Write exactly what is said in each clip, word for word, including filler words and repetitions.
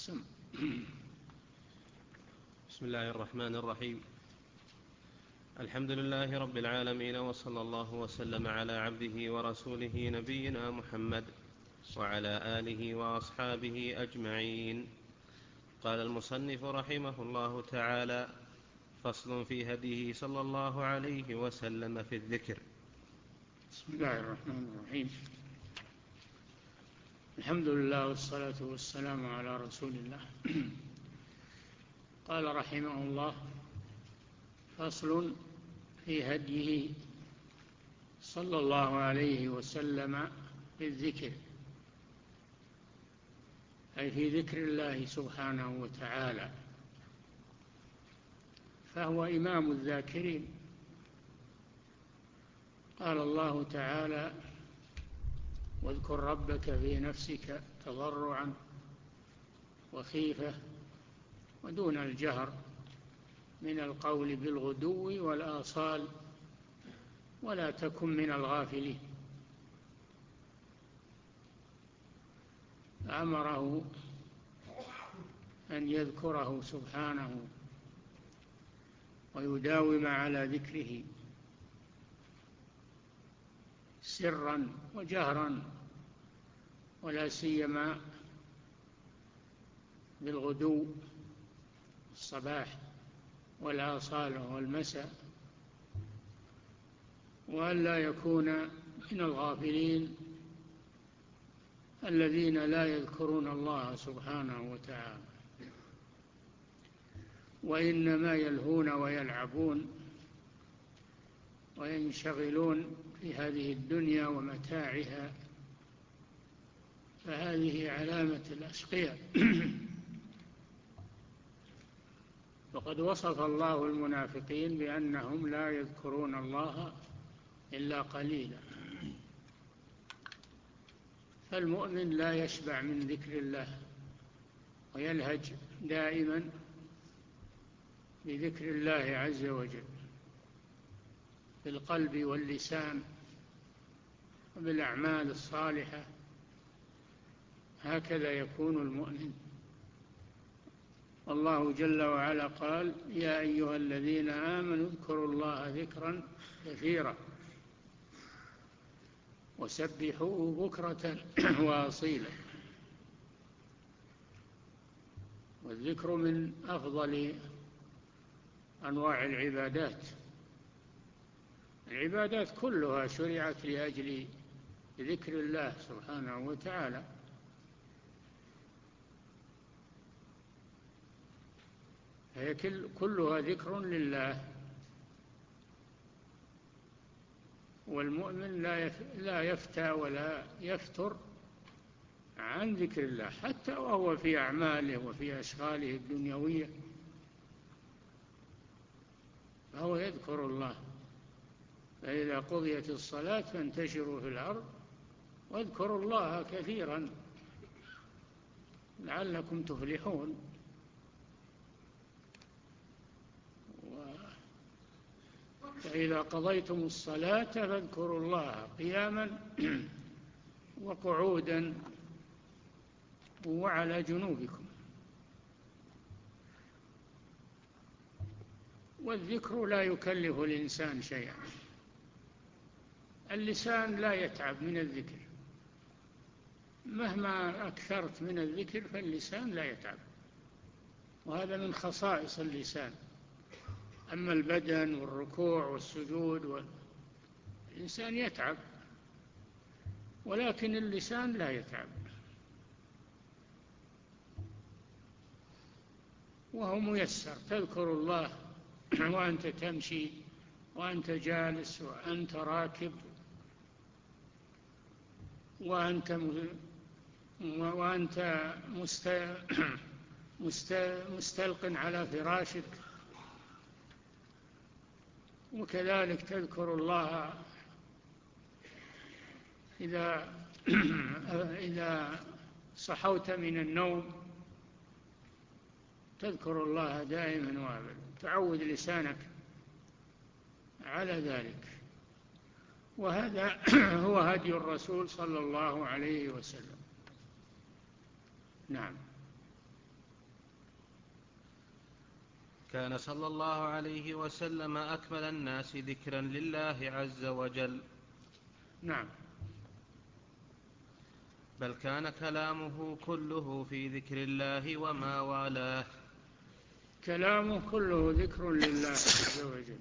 سم. بسم الله الرحمن الرحيم. الحمد لله رب العالمين، وصلى الله وسلم على عبده ورسوله نبينا محمد وعلى آله وأصحابه أجمعين. قال المصنف رحمه الله تعالى: فصل في هديه صلى الله عليه وسلم في الذكر. بسم الله الرحمن الرحيم. الحمد لله والصلاة والسلام على رسول الله. قال رحمه الله: فصل في هديه صلى الله عليه وسلم في الذكر، أي في ذكر الله سبحانه وتعالى، فهو إمام الذاكرين. قال الله تعالى: واذكر ربك في نفسك تضرعا وخيفة ودون الجهر من القول بالغدو والآصال ولا تكن من الغافلين. أمره أن يذكره سبحانه ويداوم على ذكره سرا وجهرا، ولا سيما بالغدو الصباح والآصال والمساء، وأن لا يكون من الغافلين الذين لا يذكرون الله سبحانه وتعالى، وإنما يلهون ويلعبون وينشغلون في هذه الدنيا ومتاعها، فهذه علامة الأشقياء. وقد وصف الله المنافقين بأنهم لا يذكرون الله إلا قليلا. فالمؤمن لا يشبع من ذكر الله، ويلهج دائما بذكر الله عز وجل بالقلب واللسان وبالأعمال الصالحة. هكذا يكون المؤمن. الله جل وعلا قال: يا أيها الذين آمنوا اذكروا الله ذكرا كثيرا وسبحوه بكرة وأصيلا. والذكر من أفضل أنواع العبادات. العبادات كلها شرعت لأجل ذكر الله سبحانه وتعالى، هي كلها ذكر لله. والمؤمن لا يفتى ولا يفتر عن ذكر الله حتى وهو في أعماله وفي أشغاله الدنيوية، فهو يذكر الله. فإذا قضيت الصلاة فانتشروا في الأرض واذكروا الله كثيرا لعلكم تفلحون. فإذا قضيتم الصلاة فاذكروا الله قياما وقعودا وعلى جنوبكم. والذكر لا يكلف الإنسان شيئا. اللسان لا يتعب من الذكر، مهما أكثرت من الذكر فاللسان لا يتعب، وهذا من خصائص اللسان. أما البدن والركوع والسجود والإنسان يتعب، ولكن اللسان لا يتعب، وهو ميسر. تذكر الله وأنت تمشي وأنت جالس وأنت راكب وأنت وأنت مستلق على فراشك، وكذلك تذكر الله إذا إذا صحوت من النوم، تذكر الله دائما وابدا. تعود لسانك على ذلك، وهذا هو هدي الرسول صلى الله عليه وسلم. نعم. كان صلى الله عليه وسلم أكمل الناس ذكرا لله عز وجل. نعم. بل كان كلامه كله في ذكر الله وما والاه. كلامه كله ذكر لله عز وجل،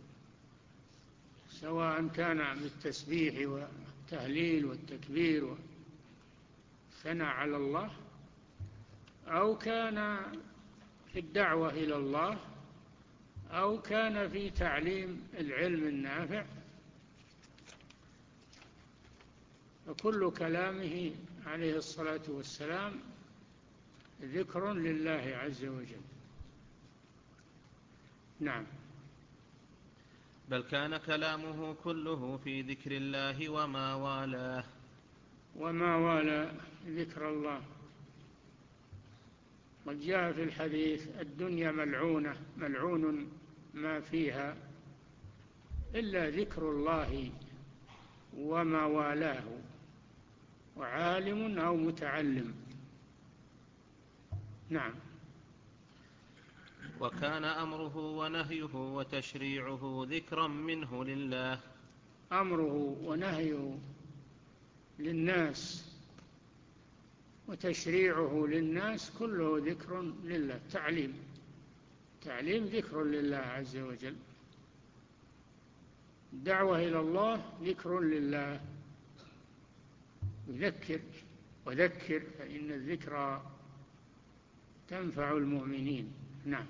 سواء كان بالتسبيح والتهليل والتكبير والثناء على الله، أو كان في الدعوة إلى الله، أو كان في تعليم العلم النافع، فكل كلامه عليه الصلاة والسلام ذكر لله عز وجل. نعم. بل كان كلامه كله في ذكر الله وما والاه. وما والى ذكر الله. قد جاء في الحديث: الدنيا ملعونة ملعون ما فيها إلا ذكر الله وما والاه، وعالم أو متعلم. نعم. وكان أمره ونهيه وتشريعه ذكرا منه لله. أمره ونهيه للناس وتشريعه للناس كله ذكر لله. تعليم تعليم ذكر لله عز وجل. الدعوة إلى الله ذكر لله، يذكر وذكر فإن الذكرى تنفع المؤمنين. نعم.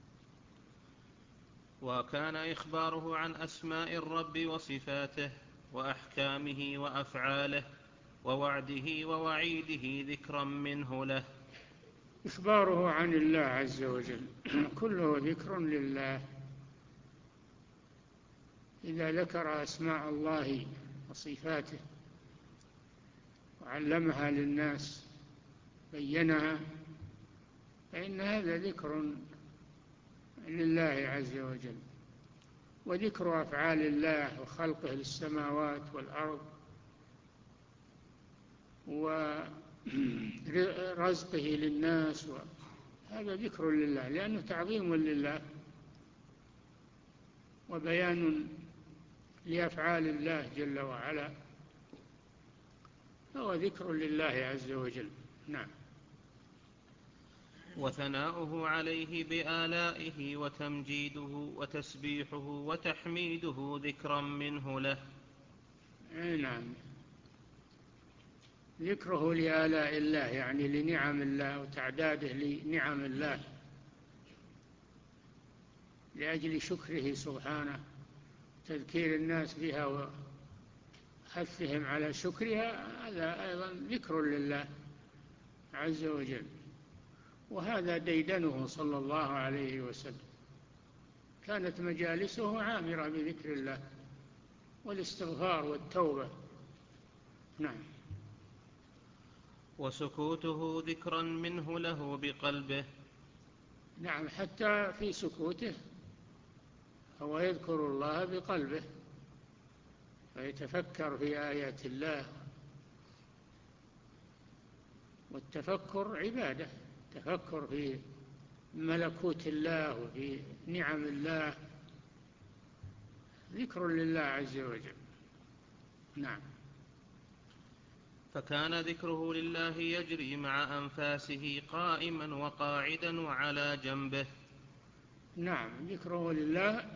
وكان إخباره عن أسماء الرب وصفاته وأحكامه وأفعاله ووعده ووعيده ذكرا منه له. إخباره عن الله عز وجل كله ذكر لله. إذا ذكر أسماء الله وصفاته وعلمها للناس بينها، فإن هذا ذكر لله عز وجل. وذكر أفعال الله وخلقه للسماوات والأرض ورزقه للناس، هذا ذكر لله، لأنه تعظيم لله وبيان لأفعال الله جل وعلا، هو ذكر لله عز وجل. نعم. وثناؤه عليه بآلائه وتمجيده وتسبيحه وتحميده ذكرا منه له. نعم. ذكره لآلاء الله يعني لنعم الله وتعداده لنعم الله لأجل شكره سبحانه، تذكير الناس بها وحثهم على شكرها، هذا أيضا ذكر لله عز وجل. وهذا ديدنه صلى الله عليه وسلم، كانت مجالسه عامرة بذكر الله والاستغفار والتوبة. نعم. وسكوته ذكرا منه له بقلبه. نعم، حتى في سكوته هو يذكر الله بقلبه ويتفكر في آيات الله، والتفكر عبادة، تفكر في ملكوت الله وفي نعم الله ذكر لله عز وجل. نعم. فكان ذكره لله يجري مع أنفاسه قائما وقاعدا وعلى جنبه. نعم، ذكره لله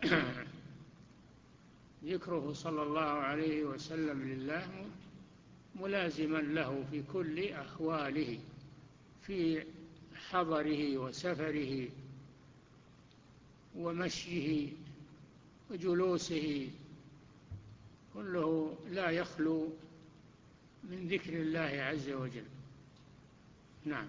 ذكره صلى الله عليه وسلم لله ملازما له في كل أحواله، في حضره وسفره ومشيه وجلوسه، كله لا يخلو من ذكر الله عز وجل. نعم.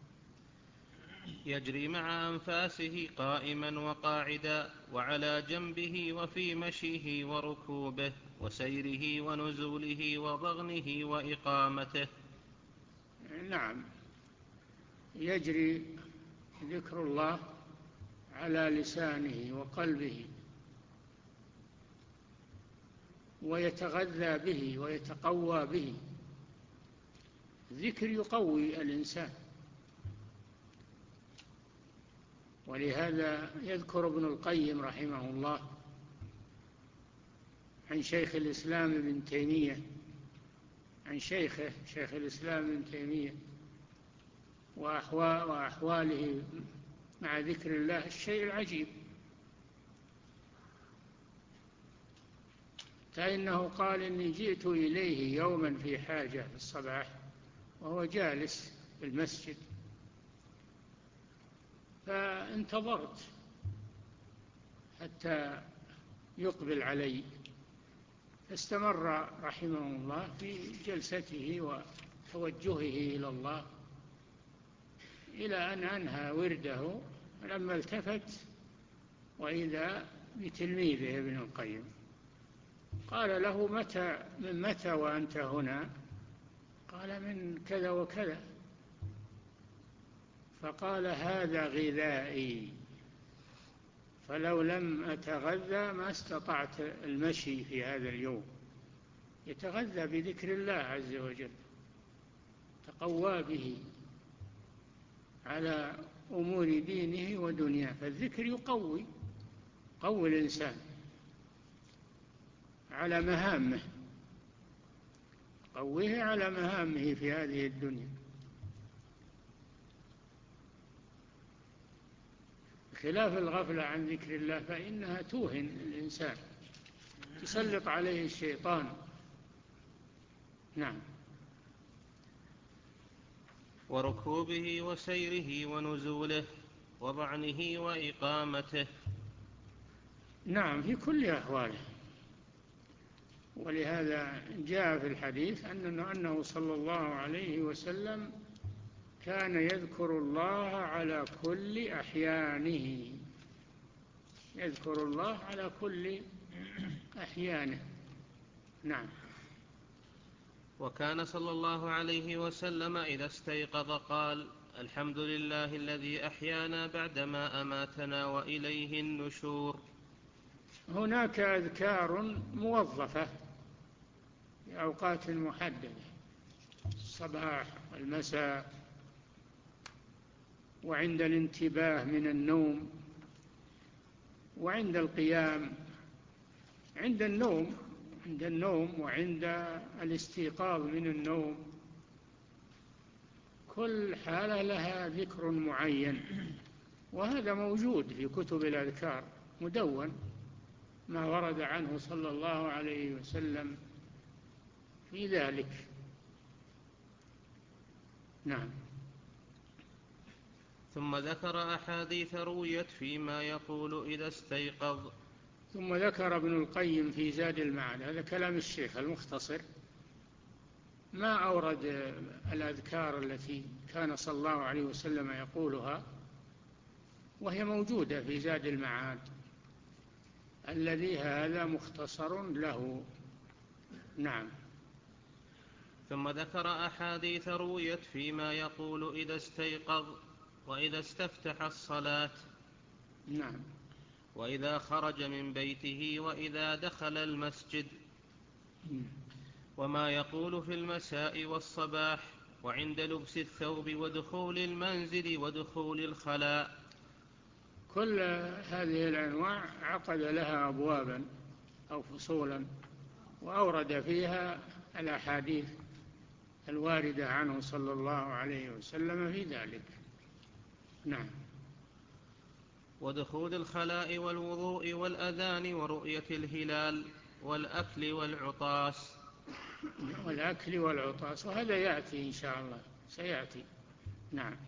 يجري مع أنفاسه قائما وقاعدا وعلى جنبه وفي مشيه وركوبه وسيره ونزوله وضغنه وإقامته. نعم، يجري ذكر الله على لسانه وقلبه، ويتغذى به ويتقوى به. الذكر يقوي الإنسان، ولهذا يذكر ابن القيم رحمه الله عن شيخ الإسلام ابن تيمية عن شيخه شيخ الإسلام ابن تيمية وأحواله مع ذكر الله الشيء العجيب، فإنه قال إني جئت إليه يوما في حاجة في الصباح وهو جالس في المسجد، فانتظرت حتى يقبل علي، فاستمر رحمه الله في جلسته وتوجهه إلى الله إلى أن أنهى ورده. لما التفت وإذا بتلميذه ابن القيم قال له: متى من متى وأنت هنا؟ قال: من كذا وكذا. فقال: هذا غذائي، فلو لم أتغذى ما استطعت المشي في هذا اليوم. يتغذى بذكر الله عز وجل، تقوى به على أمور دينه ودنياه، فالذكر يقوي قوي الإنسان على مهامه، قويه على مهامه في هذه الدنيا، خلاف الغفلة عن ذكر الله فإنها توهن الإنسان، تسلط عليه الشيطان. نعم. وركوبه وسيره ونزوله وضعنه وإقامته. نعم، في كل أحواله. ولهذا جاء في الحديث أنه, أنه صلى الله عليه وسلم كان يذكر الله على كل أحيانه، يذكر الله على كل أحيانه. نعم. وكان صلى الله عليه وسلم إذا استيقظ قال: الحمد لله الذي أحيانا بعدما أماتنا وإليه النشور. هناك أذكار موظفة في أوقات محددة، الصباح والمساء، وعند الانتباه من النوم، وعند القيام، عند النوم عند النوم وعند الاستيقاظ من النوم. كل حالة لها ذكر معين، وهذا موجود في كتب الأذكار مدون، ما ورد عنه صلى الله عليه وسلم في ذلك. نعم. ثم ذكر أحاديث رويت فيما يقول إذا استيقظ. ثم ذكر ابن القيم في زاد المعاد، هذا كلام الشيخ المختصر، ما أورد الأذكار التي كان صلى الله عليه وسلم يقولها، وهي موجودة في زاد المعاد الذي هذا مختصر له. نعم. ثم ذكر أحاديث رويت فيما يقول إذا استيقظ وإذا استفتح الصلاة. نعم. وإذا خرج من بيته وإذا دخل المسجد، وما يقول في المساء والصباح، وعند لبس الثوب ودخول المنزل ودخول الخلاء. كل هذه الأنواع عقد لها أبوابا أو فصولا، وأورد فيها الأحاديث الواردة عنه صلى الله عليه وسلم في ذلك. نعم. ودخول الخلاء والوضوء والأذان ورؤية الهلال والأكل والعطاس. والأكل والعطاس، وهذا يأتي إن شاء الله، سيأتي. نعم.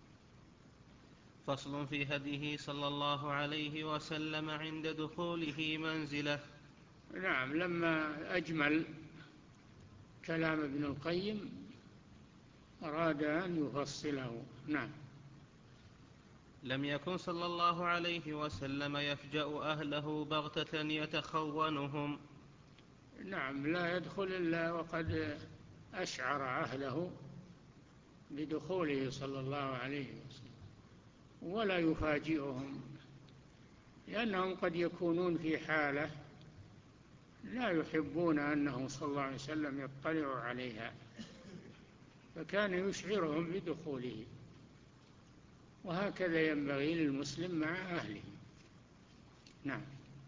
فصل في هديه صلى الله عليه وسلم عند دخوله منزله. نعم. لما أجمل كلام ابن القيم أراد أن يفصله. نعم. لم يكن صلى الله عليه وسلم يفجأ أهله بغتة يتخونهم. نعم، لا يدخل إلا وقد أشعر أهله بدخوله صلى الله عليه وسلم، ولا يفاجئهم، لأنهم قد يكونون في حالة لا يحبون أنه صلى الله عليه وسلم يطلع عليها، فكان يشعرهم بدخوله. وهكذا ينبغي للمسلم مع أهله. نعم.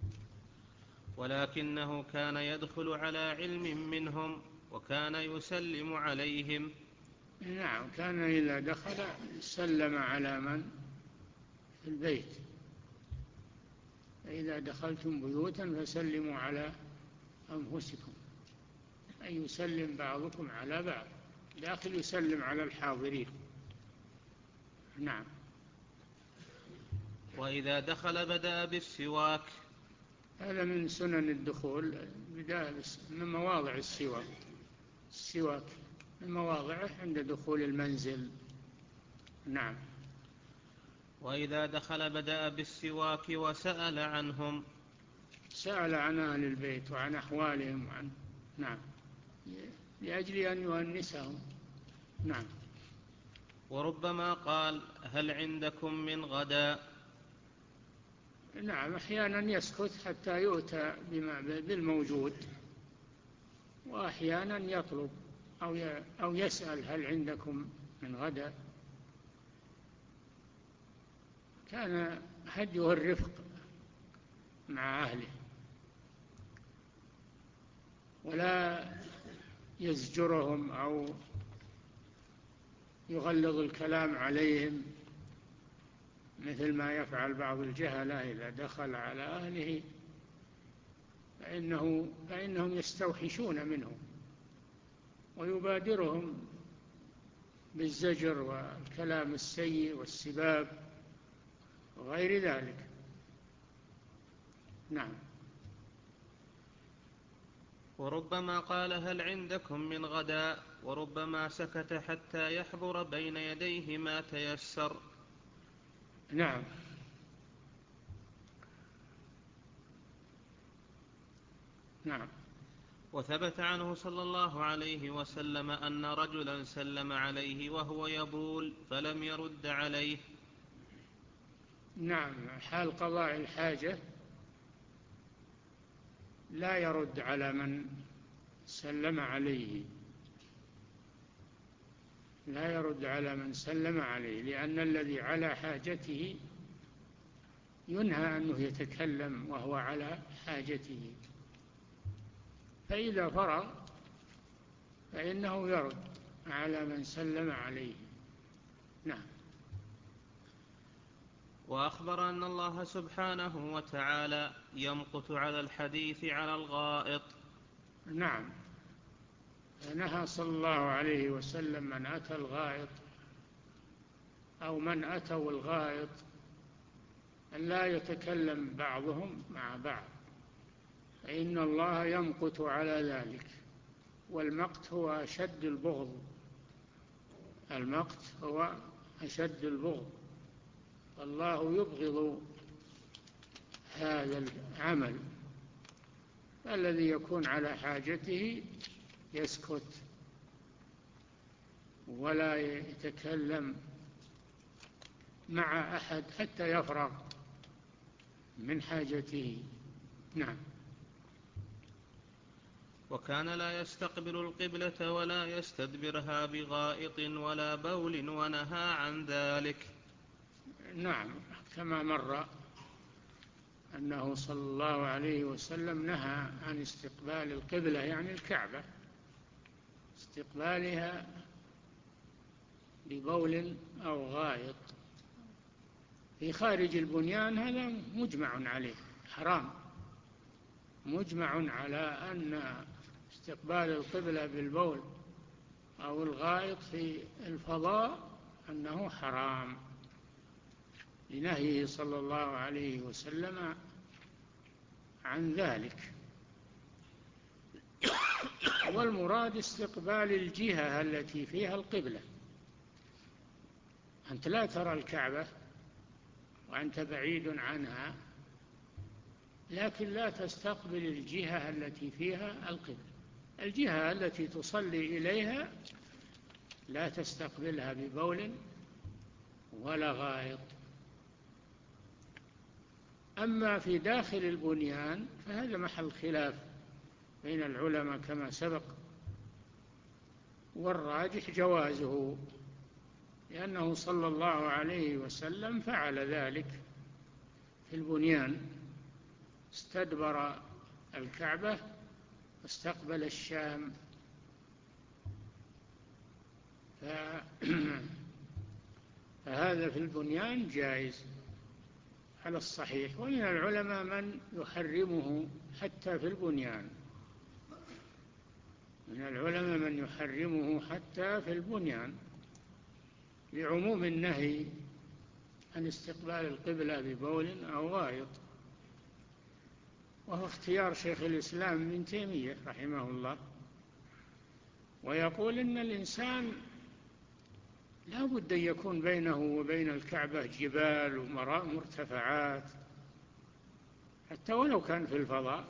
ولكنه كان يدخل على علم منهم وكان يسلم عليهم. نعم، كان إذا دخل سلم على من في البيت. فإذا دخلتم بيوتا فسلموا على أنفسكم، أي يسلم بعضكم على بعض، داخل يسلم على الحاضرين. نعم. وإذا دخل بدأ بالسواك. هذا من سنن الدخول، بداية من مواضع السواك. السواك من مواضعه عند دخول المنزل. نعم. وإذا دخل بدأ بالسواك وسأل عنهم. سأل عن أهل البيت وعن أحوالهم وعن نعم، لأجل أن يؤنسهم. نعم. وربما قال: هل عندكم من غداء؟ نعم، أحيانا يسكت حتى يؤتى بالموجود، وأحيانا يطلب أو يسأل: هل عندكم من غداء؟ كان هديه الرفق مع أهله، ولا يزجرهم أو يغلظ الكلام عليهم مثل ما يفعل بعض الجهلة إذا دخل على أهله، فإنه فإنهم يستوحشون منه ويبادرهم بالزجر والكلام السيء والسباب وغير ذلك. نعم. وربما قال: هل عندكم من غداء؟ وربما سكت حتى يحضر بين يديه ما تيسر. نعم. نعم. وثبت عنه صلى الله عليه وسلم أن رجلا سلم عليه وهو يبول فلم يرد عليه. نعم، حال قضاء الحاجة لا يرد على من سلم عليه، لا يرد على من سلم عليه، لأن الذي على حاجته ينهى أنه يتكلم وهو على حاجته، فإذا فرغ فإنه يرد على من سلم عليه. نعم. وأخبر أن الله سبحانه وتعالى يمقت على الحديث على الغائط. نعم، نهى صلى الله عليه وسلم من أتى الغائط أو من أتوا الغائط أن لا يتكلم بعضهم مع بعض، فإن الله يمقت على ذلك. والمقت هو أشد البغض، المقت هو أشد البغض، الله يبغض هذا العمل. الذي يكون على حاجته يسكت ولا يتكلم مع أحد حتى يفرغ من حاجته. نعم. وكان لا يستقبل القبلة ولا يستدبرها بغائط ولا بول، ونهى عن ذلك. نعم، كما مر أنه صلى الله عليه وسلم نهى عن استقبال القبلة يعني الكعبة، استقبالها ببول أو غائط في خارج البنيان، هذا مجمع عليه حرام، مجمع على أن استقبال القبلة بالبول أو الغائط في الفضاء أنه حرام لنهيه صلى الله عليه وسلم عن ذلك. والمراد استقبال الجهة التي فيها القبلة. أنت لا ترى الكعبة وأنت بعيد عنها، لكن لا تستقبل الجهة التي فيها القبلة. الجهة التي تصلي إليها لا تستقبلها ببول ولا غائط. أما في داخل البنيان فهذا محل خلاف بين العلماء كما سبق، والراجح جوازه لأنه صلى الله عليه وسلم فعل ذلك في البنيان، استدبر الكعبة واستقبل الشام. فهذا في البنيان جائز على الصحيح. ومن العلماء من يحرمه حتى في البنيان، من العلماء من يحرمه حتى في البنيان لعموم النهي عن استقبال القبلة ببول أو غائط، وهو اختيار شيخ الإسلام ابن تيمية رحمه الله. ويقول إن الإنسان لا بد أن يكون بينه وبين الكعبة جبال ومرتفعات، حتى ولو كان في الفضاء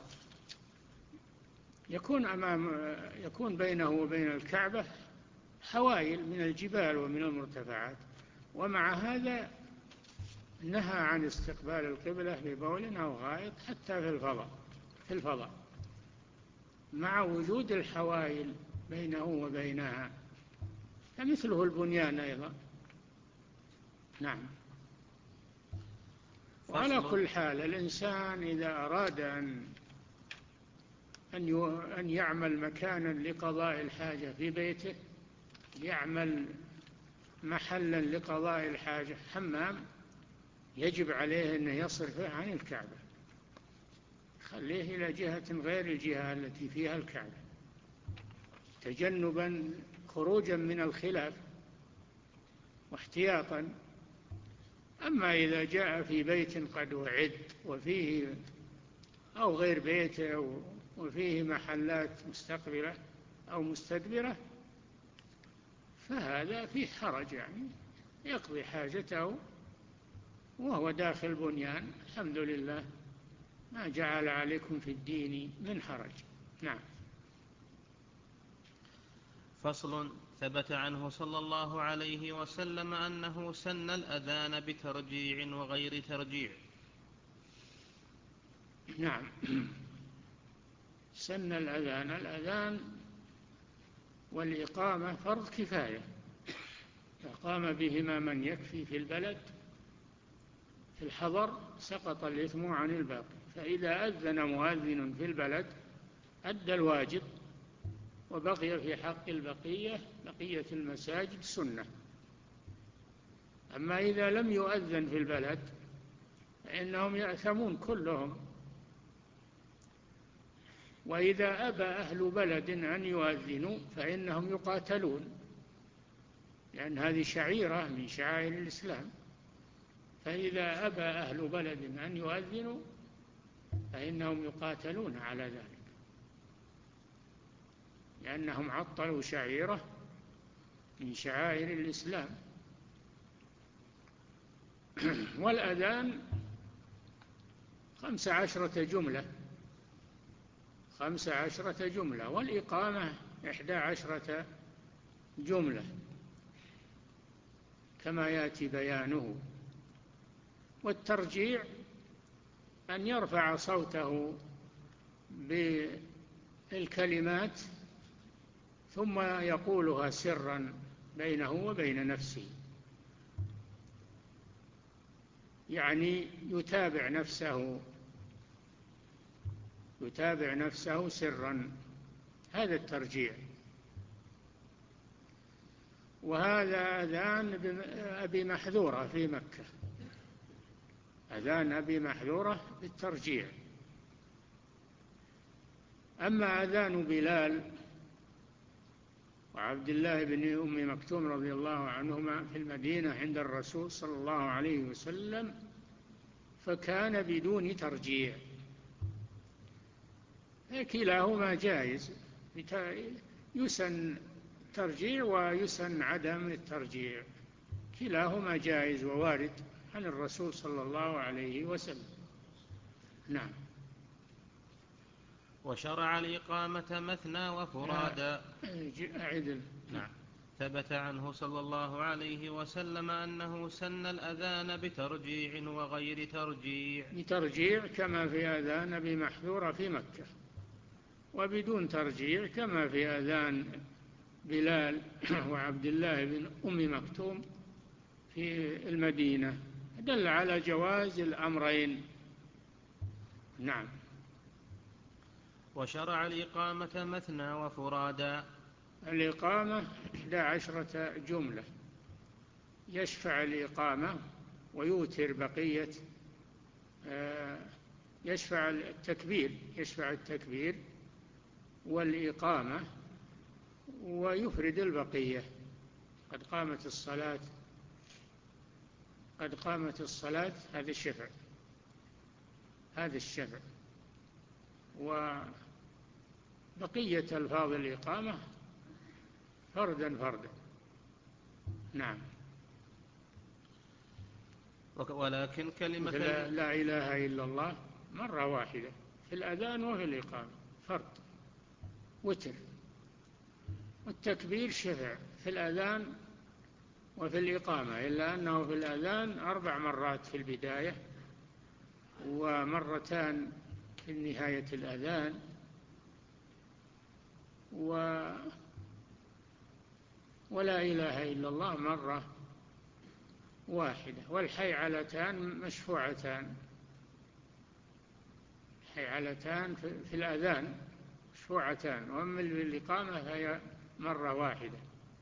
يكون أمام يكون بينه وبين الكعبة حوائل من الجبال ومن المرتفعات. ومع هذا نهى عن استقبال القبلة ببول أو غائط حتى في الفضاء في الفضاء مع وجود الحوائل بينه وبينها، فمثله البنيان أيضا. نعم. وعلى كل حال الإنسان إذا أراد أن أن يعمل مكانا لقضاء الحاجة في بيته، يعمل محلا لقضاء الحاجة، حمام، يجب عليه أن يصرفه عن الكعبة، خليه إلى جهة غير الجهة التي فيها الكعبة، تجنبا خروجا من الخلاف واحتياطا. أما إذا جاء في بيت قد وعد وفيه أو غير بيته وفيه محلات مستقبلة أو مستدبرة، فهذا فيه حرج، يعني يقضي حاجته وهو داخل بنيان. الحمد لله ما جعل عليكم في الدين من حرج. نعم. فصل. ثبت عنه صلى الله عليه وسلم أنه سن الأذان بترجيع وغير ترجيع. نعم. سن الأذان، الأذان والإقامة فرض كفاية، فقام بهما من يكفي في البلد، في الحضر سقط الإثم عن الباقي. فإذا أذن مؤذن في البلد أدى الواجب، وبقي في حق البقية بقية المساجد سنة. أما إذا لم يؤذن في البلد فإنهم يأثمون كلهم. وإذا أبى أهل بلد أن يؤذنوا فإنهم يقاتلون، لأن هذه شعيرة من شعائر الإسلام. فإذا أبى أهل بلد أن يؤذنوا فإنهم يقاتلون على ذلك، لأنهم عطلوا شعيرة من شعائر الإسلام. والأذان خمس عشرة جملة خمس عشرة جملة والإقامة إحدى عشرة جملة كما يأتي بيانه. والترجيع أن يرفع صوته بالكلمات ثم يقولها سرا بينه وبين نفسه، يعني يتابع نفسه يتابع نفسه سرا، هذا الترجيع. وهذا أذان أبي محذورة في مكة، أذان أبي محذورة بالترجيع. أما أذان بلال وعبد الله بن أم مكتوم رضي الله عنهما في المدينة عند الرسول صلى الله عليه وسلم فكان بدون ترجيع، كلاهما جائز، يسن ترجيع ويسن عدم الترجيع، كلاهما جائز ووارد عن الرسول صلى الله عليه وسلم. نعم. وشرع الإقامة مثنى وفرادا. أعدل. نعم. ثبت عنه صلى الله عليه وسلم أنه سن الأذان بترجيع وغير ترجيع. بترجيع كما في أذان أبي محذورة في مكة، وبدون ترجيع كما في أذان بلال وعبد الله بن أم مكتوم في المدينة، دل على جواز الأمرين. نعم. وشرع الإقامة مثنى وفرادا. الإقامة إحدى عشرة جملة، يشفع الإقامة ويوتر بقية، يشفع التكبير يشفع التكبير والإقامة ويفرد البقية. قد قامت الصلاة قد قامت الصلاة هذا الشفع هذا الشفع وبقية ألفاظ الإقامة فردا فردا. نعم. ولكن كلمة لا, لا إله إلا الله مرة واحدة في الأذان وفي الإقامة فرد وتر، والتكبير شفع في الأذان وفي الإقامة، إلا أنه في الأذان أربع مرات في البداية ومرتان في نهاية الأذان، و ولا إله إلا الله مرة واحدة، والحي علتان مشفوعتان. الحي علتان في الأذان مشفوعتان، وأما الإقامة فهي مرة واحدة.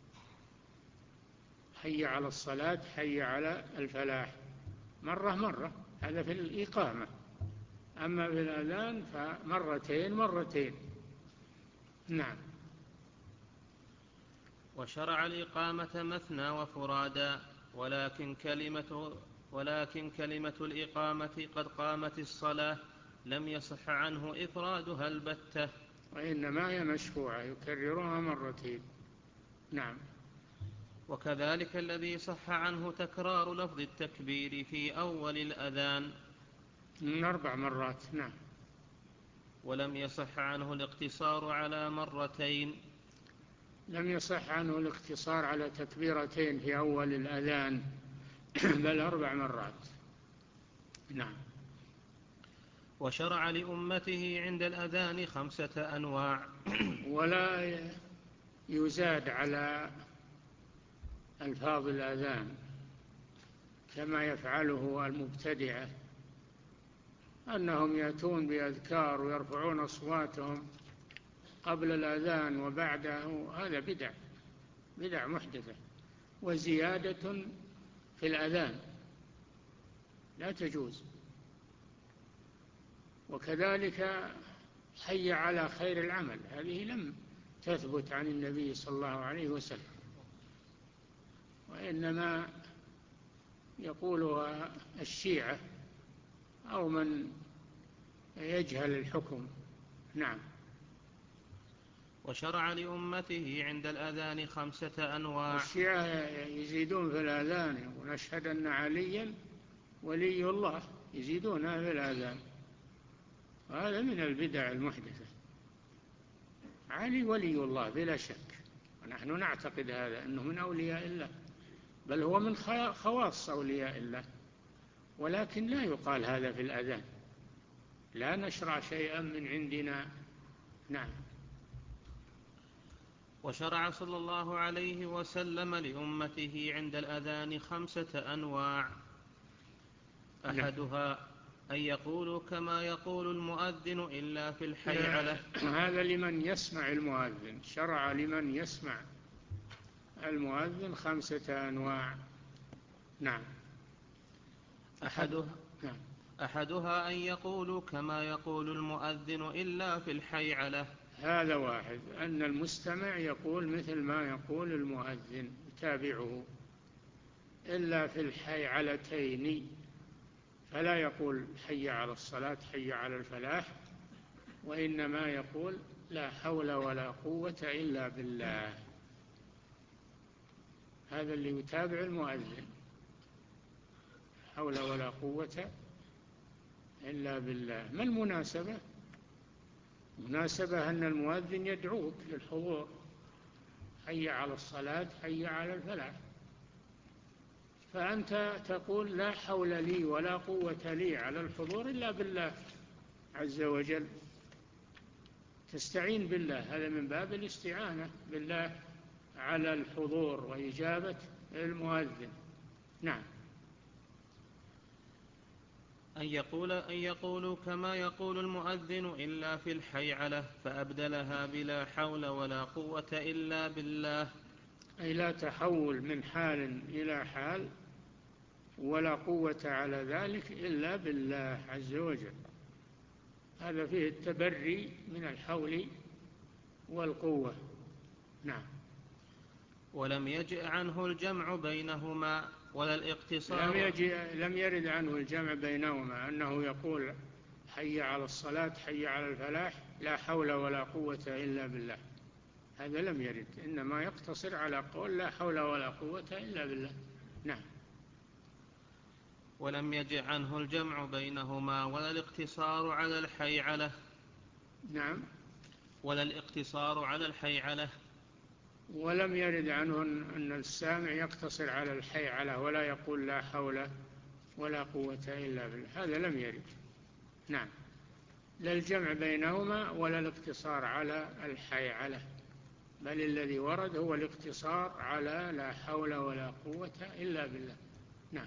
حي على الصلاة، حي على الفلاح، مرة مرة، هذا في الإقامة. أما في الأذان فمرتين مرتين. نعم. وشرع الإقامة مثنى وفرادا، ولكن كلمة ولكن كلمة الإقامة قد قامت الصلاة لم يصح عنه إفرادها البتة، وإنما هي مشفوعة يكررها مرتين. نعم. وكذلك الذي صح عنه تكرار لفظ التكبير في أول الأذان من أربع مرات. نعم. ولم يصح عنه الاقتصار على مرتين. لم يصح عنه الاقتصار على تكبيرتين في أول الأذان بل أربع مرات. نعم. وشرع لأمته عند الأذان خمسة أنواع ولا يزاد على ألفاظ الأذان كما يفعله المبتدعة، أنهم يأتون بأذكار ويرفعون أصواتهم قبل الأذان وبعده، هذا بدع بدع محدثة وزيادة في الأذان لا تجوز. وكذلك حي على خير العمل، هذه لم تثبت عن النبي صلى الله عليه وسلم، وإنما يقولها الشيعة أو من يجهل الحكم. نعم. وشرع لأمته عند الأذان خمسة أنواع. الشيعة يزيدون في الأذان ونشهد أن عليا ولي الله، يزيدونها في الأذان، وهذا من البدع المحدثة. علي ولي الله بلا شك، ونحن نعتقد هذا أنه من أولياء الله، بل هو من خواص أولياء الله، ولكن لا يقال هذا في الأذان، لا نشرع شيئا من عندنا. نعم. وشرع صلى الله عليه وسلم لأمته عند الأذان خمسة أنواع. أحدها أن يقولوا كما يقول المؤذن إلا في الحي على. هذا لمن يسمع المؤذن، شرع لمن يسمع المؤذن خمسة أنواع. نعم. أحدها نعم. أحدها أن يقولوا كما يقول المؤذن إلا في الحي على. هذا واحد، أن المستمع يقول مثل ما يقول المؤذن يتابعه، إلا في الحي علتين، فلا يقول حي على الصلاة حي على الفلاح، وإنما يقول لا حول ولا قوة إلا بالله. هذا اللي يتابع المؤذن، حول ولا قوة إلا بالله. ما المناسبة؟ مناسبة أن المؤذن يدعوك للحضور، حي على الصلاة حي على الفلاح، فأنت تقول لا حول لي ولا قوة لي على الحضور إلا بالله عز وجل، تستعين بالله، هذا من باب الاستعانة بالله على الحضور وإجابة المؤذن. نعم. أن يقول أن يقولوا كما يقول المؤذن إلا في الحيعلة فأبدلها بلا حول ولا قوة إلا بالله، أي لا تحول من حال إلى حال ولا قوة على ذلك إلا بالله عز وجل. هذا فيه التبري من الحول والقوة. نعم. ولم يجئ عنه الجمع بينهما ولا الاقتصار. لم, يجي لم يرد عنه الجمع بينهما، أنه يقول حي على الصلاة حي على الفلاح لا حول ولا قوة إلا بالله، هذا لم يرد، إنما يقتصر على قول لا حول ولا قوة إلا بالله. نعم. ولم يجئ عنه الجمع بينهما ولا الاقتصار على الحيعلة. نعم. ولا الاقتصار على الحيعلة. ولم يرد عنه أن السامع يقتصر على الحيعلة ولا يقول لا حول ولا قوة إلا بالله، هذا لم يرد. نعم. لا الجمع بينهما ولا الاقتصار على الحيعلة، بل الذي ورد هو الاقتصار على لا حول ولا قوة إلا بالله. نعم.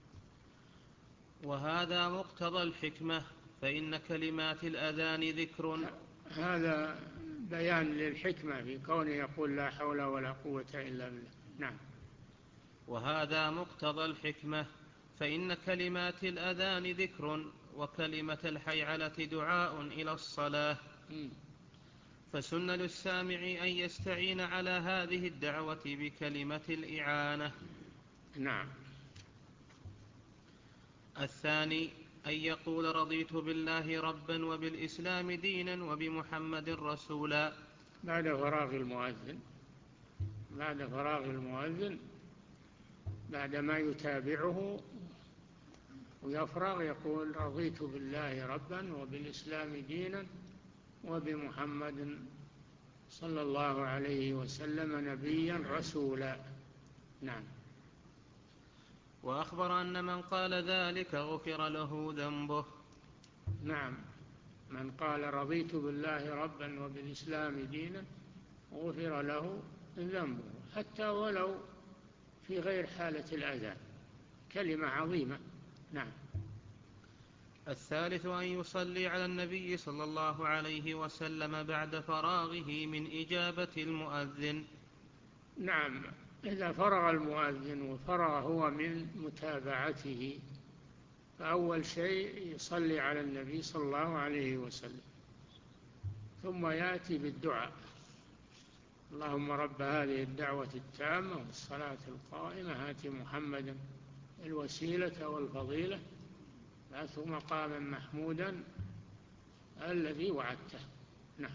وهذا مقتضى الحكمة، فإن كلمات الأذان ذكر. هذا بيان للحكمة في كونه يقول لا حول ولا قوة إلا بالله. نعم. وهذا مقتضى الحكمة، فإن كلمات الأذان ذكر وكلمة الحيعلة دعاء إلى الصلاة، فسن للسامع أن يستعين على هذه الدعوة بكلمة الإعانة. نعم. الثاني أن يقول رضيت بالله ربا وبالإسلام دينا وبمحمد رسولا. بعد فراغ المؤذن بعد فراغ المؤذن بعدما يتابعه ويفرغ يقول رضيت بالله ربا وبالإسلام دينا وبمحمد صلى الله عليه وسلم نبيا رسولا. نعم. وأخبر أن من قال ذلك غفر له ذنبه. نعم. من قال رضيت بالله ربا وبالإسلام دينا غفر له ذنبه، حتى ولو في غير حالة الأذان، كلمة عظيمة. نعم. الثالث أن يصلي على النبي صلى الله عليه وسلم بعد فراغه من إجابة المؤذن. نعم. إذا فرغ المؤذن وفرغ هو من متابعته، فأول شيء يصلي على النبي صلى الله عليه وسلم، ثم يأتي بالدعاء اللهم رب هذه الدعوة التامة والصلاة القائمة آت محمدا الوسيلة والفضيلة بعثه مقاما محمودا الذي وعدته. نعم.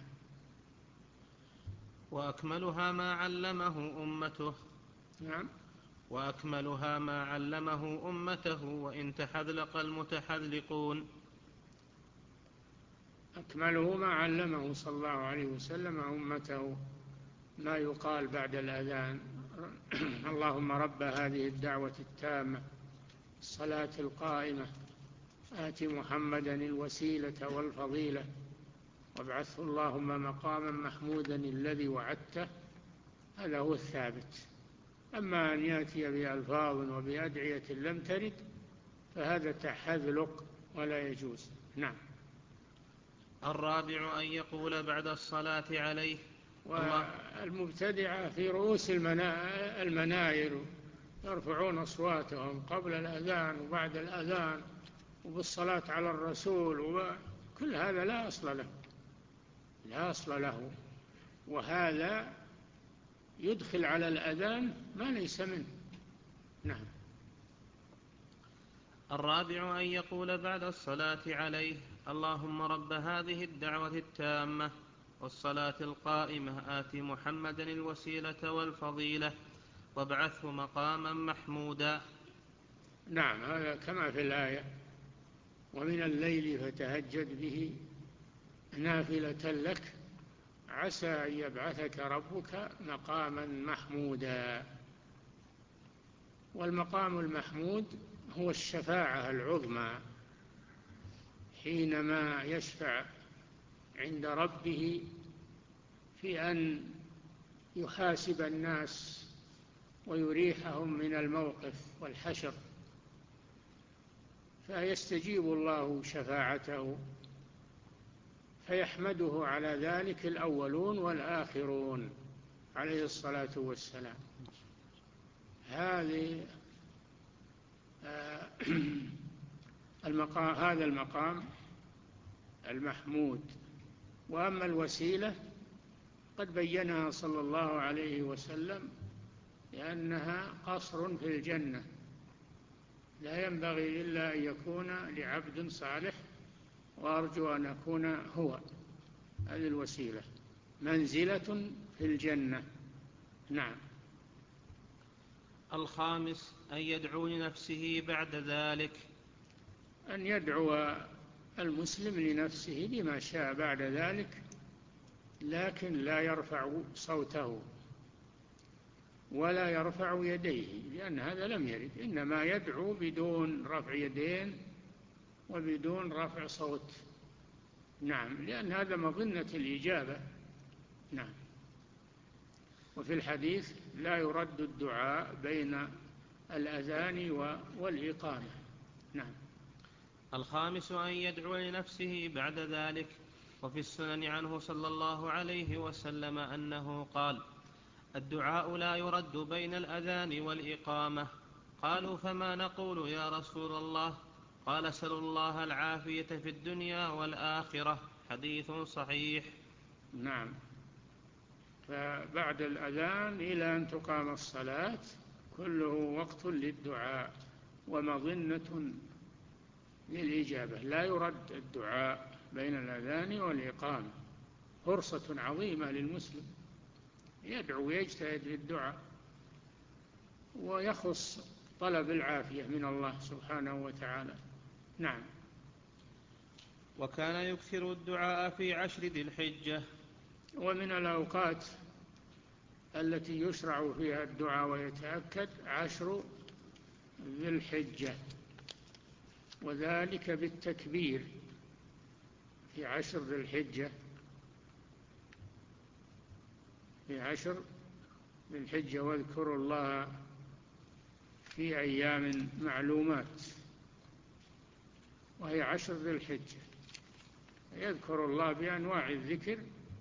وأكملها ما علمه أمته. نعم. وأكملها ما علمه أمته وإن تحذلق المتحذلقون. أكمله ما علمه صلى الله عليه وسلم أمته ما يقال بعد الأذان اللهم رب هذه الدعوة التامة الصلاة القائمة آت محمدا الوسيلة والفضيلة وابعثه اللهم مقاما محمودا الذي وعدته، هذا هو الثابت. أما أن يأتي بألفاظ وبأدعية لم ترد فهذا تحذلق ولا يجوز. نعم. الرابع أن يقول بعد الصلاة عليه. والمبتدعة في رؤوس المناير يرفعون أصواتهم قبل الأذان وبعد الأذان وبالصلاة على الرسول، وكل هذا لا أصل له لا أصل له وهذا يدخل على الأذان ما ليس منه. نعم. الرابع أن يقول بعد الصلاة عليه اللهم رب هذه الدعوة التامة والصلاة القائمة آت محمدا الوسيلة والفضيلة وابعثه مقاما محمودا. نعم. هذا كما في الآية ومن الليل فتهجد به نافلة لك عسى أن يبعثك ربك مقاما محمودا. والمقام المحمود هو الشفاعة العظمى حينما يشفع عند ربه في أن يحاسب الناس ويريحهم من الموقف والحشر، فيستجيب الله شفاعته، فيحمده على ذلك الأولون والآخرون عليه الصلاة والسلام. هذه المقام هذا المقام المحمود. وأما الوسيلة قد بينها صلى الله عليه وسلم لأنها قصر في الجنة، لا ينبغي إلا أن يكون لعبد صالح، وأرجو أن أكون هو. هذه الوسيلة منزلة في الجنة. نعم. الخامس أن يدعو لنفسه بعد ذلك، أن يدعو المسلم لنفسه بما شاء بعد ذلك، لكن لا يرفع صوته ولا يرفع يديه، لأن هذا لم يرد، إنما يدعو بدون رفع يدين وبدون رفع صوت. نعم، لأن هذا مظنة الإجابة. نعم. وفي الحديث لا يرد الدعاء بين الأذان والإقامة. نعم. الخامس أن يدعو لنفسه بعد ذلك. وفي السنن عنه صلى الله عليه وسلم أنه قال: الدعاء لا يرد بين الأذان والإقامة. قالوا: فما نقول يا رسول الله؟ قال: سلوا الله العافية في الدنيا والآخرة. حديث صحيح. نعم. فبعد الأذان إلى أن تقام الصلاة كله وقت للدعاء ومظنة للإجابة، لا يرد الدعاء بين الأذان والإقامة. فرصة عظيمة للمسلم يدعو ويجتهد في الدعاء، ويخص طلب العافية من الله سبحانه وتعالى. نعم. وكان يكثر الدعاء في عشر ذي الحجة. ومن الأوقات التي يشرع فيها الدعاء ويتأكد عشر ذي الحجة، وذلك بالتكبير في عشر ذي الحجة. في عشر ذي الحجة واذكروا الله في أيام معلومات، وهي عشر ذي الحجة، يذكر الله بأنواع الذكر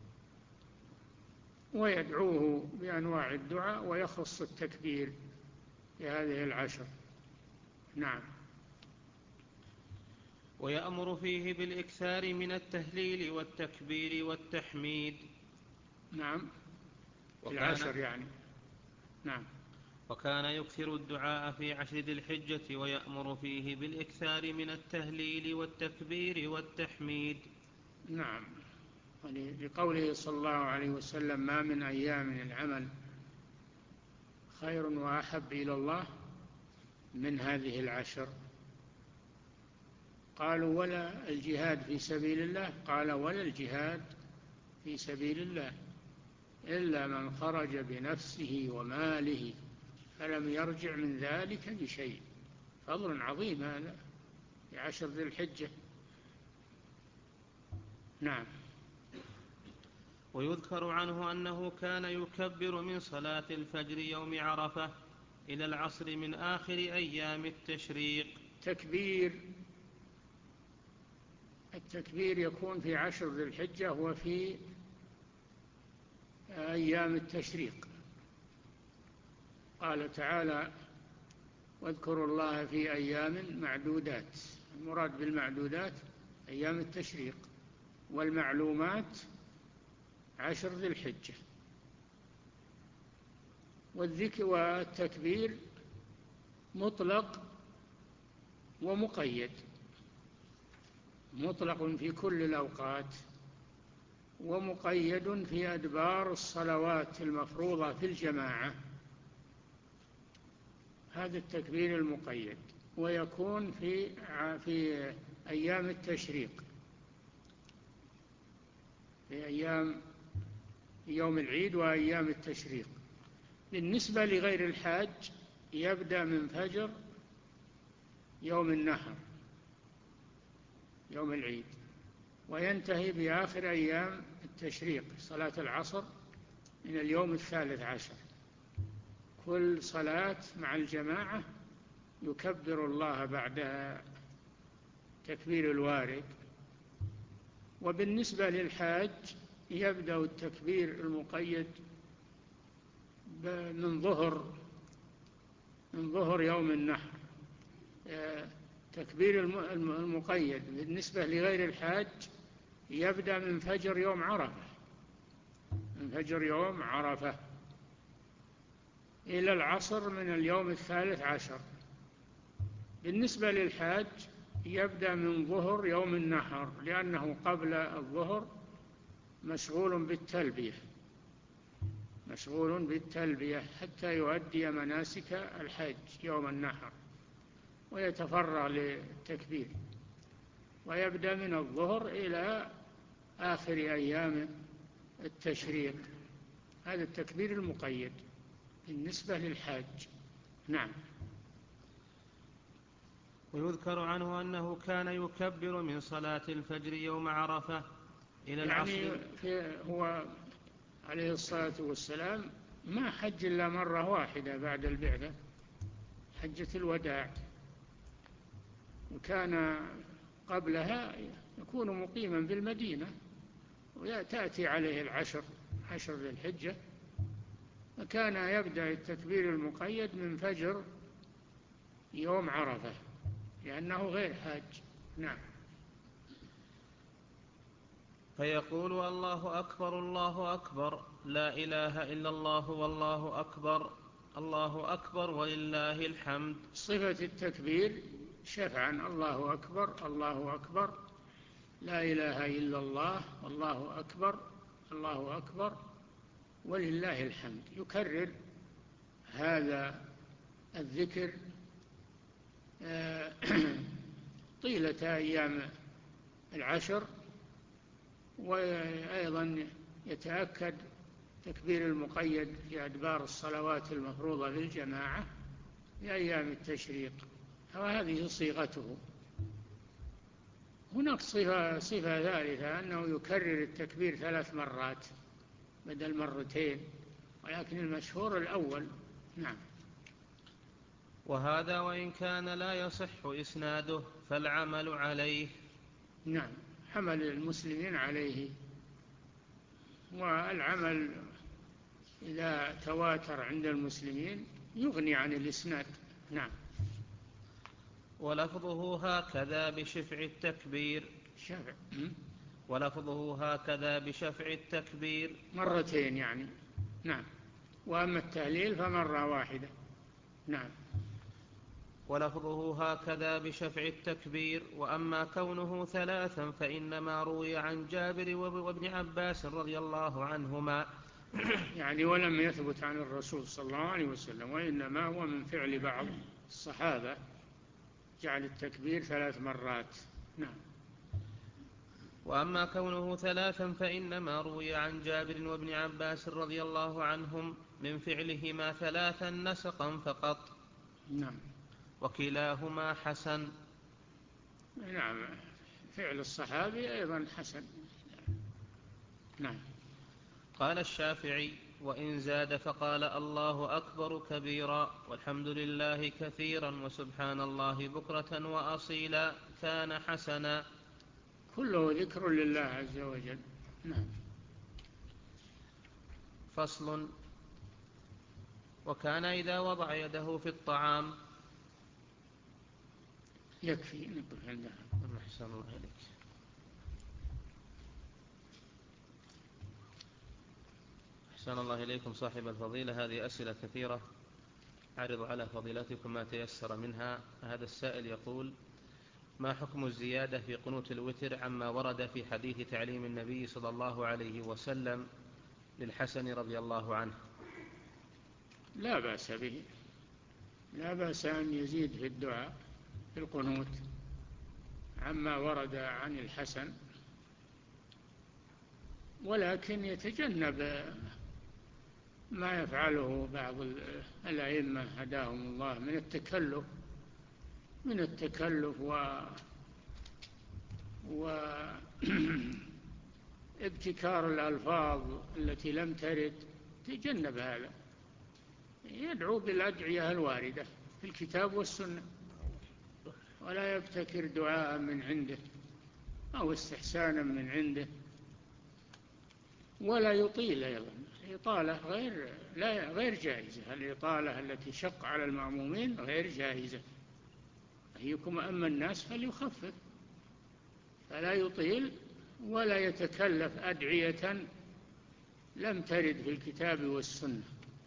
ويدعوه بأنواع الدعاء، ويخص التكبير في هذه العشر. نعم. ويأمر فيه بالإكثار من التهليل والتكبير والتحميد. نعم. في العشر يعني. نعم. وكان يكثر الدعاء في عشر ذي الحجة ويأمر فيه بالإكثار من التهليل والتكبير والتحميد. نعم. لقوله صلى الله عليه وسلم: ما من أيام العمل خير وأحب إلى الله من هذه العشر. قالوا: ولا الجهاد في سبيل الله؟ قال: ولا الجهاد في سبيل الله إلا من خرج بنفسه وماله فلم يرجع من ذلك بشيء. فضل عظيم هذا في عشر ذي الحجة. نعم. ويذكر عنه أنه كان يكبر من صلاة الفجر يوم عرفة إلى العصر من آخر أيام التشريق. تكبير التكبير يكون في عشر ذي الحجة وفي أيام التشريق. قال تعالى: واذكروا الله في أيام معدودات. المراد بالمعدودات أيام التشريق، والمعلومات عشر ذي الحجة. والذكر والتكبير مطلق ومقيد، مطلق في كل الأوقات ومقيد في أدبار الصلوات المفروضة في الجماعة. هذا التكبير المقيد، ويكون في في أيام التشريق، في أيام يوم العيد وأيام التشريق. بالنسبة لغير الحاج يبدأ من فجر يوم النحر يوم العيد، وينتهي بآخر أيام التشريق صلاة العصر من اليوم الثالث عشر. كل صلاة مع الجماعة يكبر الله بعدها تكبير الوارد. وبالنسبة للحاج يبدأ التكبير المقيد من ظهر من ظهر يوم النحر. تكبير المقيد بالنسبة لغير الحاج يبدأ من فجر يوم عرفة من فجر يوم عرفة إلى العصر من اليوم الثالث عشر. بالنسبة للحاج يبدأ من ظهر يوم النحر، لأنه قبل الظهر مشغول بالتلبية مشغول بالتلبية حتى يؤدي مناسك الحج يوم النحر ويتفرغ للتكبير، ويبدأ من الظهر إلى آخر أيام التشريق. هذا التكبير المقيد بالنسبة للحاج. نعم. ويذكر عنه أنه كان يكبر من صلاة الفجر يوم عرفة إلى العصر. يعني هو عليه الصلاة والسلام ما حج إلا مرة واحدة بعد البعثة، حجة الوداع، وكان قبلها يكون مقيما بالمدينة وتأتي عليه العشر عشر ذي الحجة، فكان يبدأ التكبير المقيد من فجر يوم عرفة لأنه غير حاج. نعم. فيقول الله أكبر الله أكبر لا إله إلا الله والله أكبر الله أكبر ولله الحمد. صفة التكبير شفعا: الله أكبر الله أكبر لا إله إلا الله والله أكبر الله أكبر ولله الحمد. يكرر هذا الذكر طيلة أيام العشر، وأيضا يتأكد تكبير المقيد في أدبار الصلوات المفروضة للجماعة في أيام التشريق، وهذه صيغته. هناك صفة, صفة ثالثة أنه يكرر التكبير ثلاث مرات بدل مرتين، ولكن المشهور الأول. نعم. وهذا وإن كان لا يصح إسناده فالعمل عليه. نعم، حمل المسلمين عليه، والعمل إذا تواتر عند المسلمين يغني عن الإسناد. نعم. ولفظه هكذا بشفع التكبير شفع ولفظه هكذا بشفع التكبير مرتين يعني. نعم. وأما التهليل فمرة واحدة. نعم. ولفظه هكذا بشفع التكبير. وأما كونه ثلاثا فإنما روي عن جابر وابن عباس رضي الله عنهما يعني ولم يثبت عن الرسول صلى الله عليه وسلم، وإنما هو من فعل بعض الصحابة جعل التكبير ثلاث مرات. نعم. وأما كونه ثلاثا فإنما روي عن جابر وابن عباس رضي الله عنهم من فعلهما ثلاثا نسقا فقط. نعم. وكلاهما حسن. نعم، فعل الصحابي أيضا حسن. نعم. قال الشافعي: وإن زاد فقال الله أكبر كبيرا والحمد لله كثيرا وسبحان الله بكرة وأصيلا كان حسنا. كله ذكر لله عز وجل. نعم. فصل. وكان إذا وضع يده في الطعام. يكفي نقف عندها. أحسن الله إليك. أحسن الله إليكم صاحب الفضيلة. هذه أسئلة كثيرة أعرض على فضيلتكم ما تيسر منها. هذا السائل يقول: ما حكم الزيادة في قنوت الوتر عما ورد في حديث تعليم النبي صلى الله عليه وسلم للحسن رضي الله عنه؟ لا بأس به، لا بأس أن يزيد في الدعاء في القنوت عما ورد عن الحسن، ولكن يتجنب ما يفعله بعض الأئمة هداهم الله من التكلف من التكلف و وابتكار الألفاظ التي لم ترد. تجنب هذا، يدعو بالأدعية الواردة في الكتاب والسنة، ولا يبتكر دعاء من عنده أو استحسانا من عنده، ولا يطيل أيضا. الإطالة غير لا غير جائزة، الإطالة التي شق على المأمومين غير جائزة. أيكم أما الناس فليخفف، فلا يطيل ولا يتكلف أدعية لم ترد في الكتاب والسنة.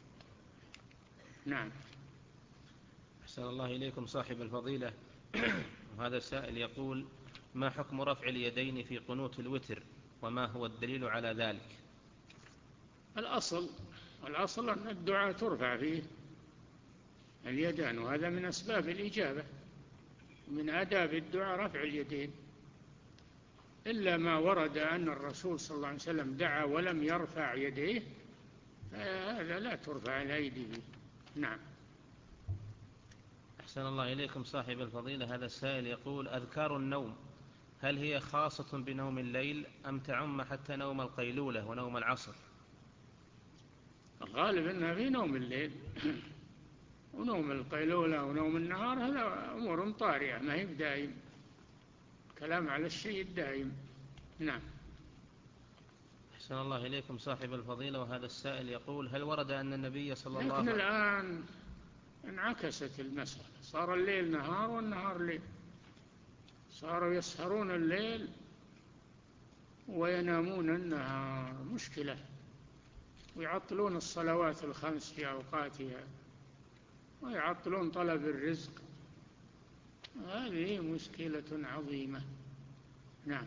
نعم. أحسن الله إليكم صاحب الفضيلة. وهذا السائل يقول: ما حكم رفع اليدين في قنوت الوتر، وما هو الدليل على ذلك؟ الأصل الأصل أن الدعاء ترفع فيه اليدان، وهذا من أسباب الإجابة، من آداب الدعاء رفع اليدين، إلا ما ورد أن الرسول صلى الله عليه وسلم دعا ولم يرفع يديه، فهذا لا ترفع الأيدي فيه. نعم. أحسن الله إليكم صاحب الفضيلة. هذا السائل يقول: أذكار النوم هل هي خاصة بنوم الليل أم تعم حتى نوم القيلولة ونوم العصر؟ الغالب أنها في نوم الليل، ونوم القيلولة ونوم النهار هذا أمور طارئة ما هي بدائم، كلام على الشيء الدائم. نعم. أحسن الله إليكم صاحب الفضيلة. وهذا السائل يقول: هل ورد أن النبي صلى الله عليه لكن وسلم الآن انعكست المسألة، صار الليل نهار والنهار ليل، صاروا يسهرون الليل وينامون النهار، مشكلة، ويعطلون الصلوات الخمس في أوقاتها، ويعطلون طلب الرزق، هذه مشكلة عظيمة. نعم.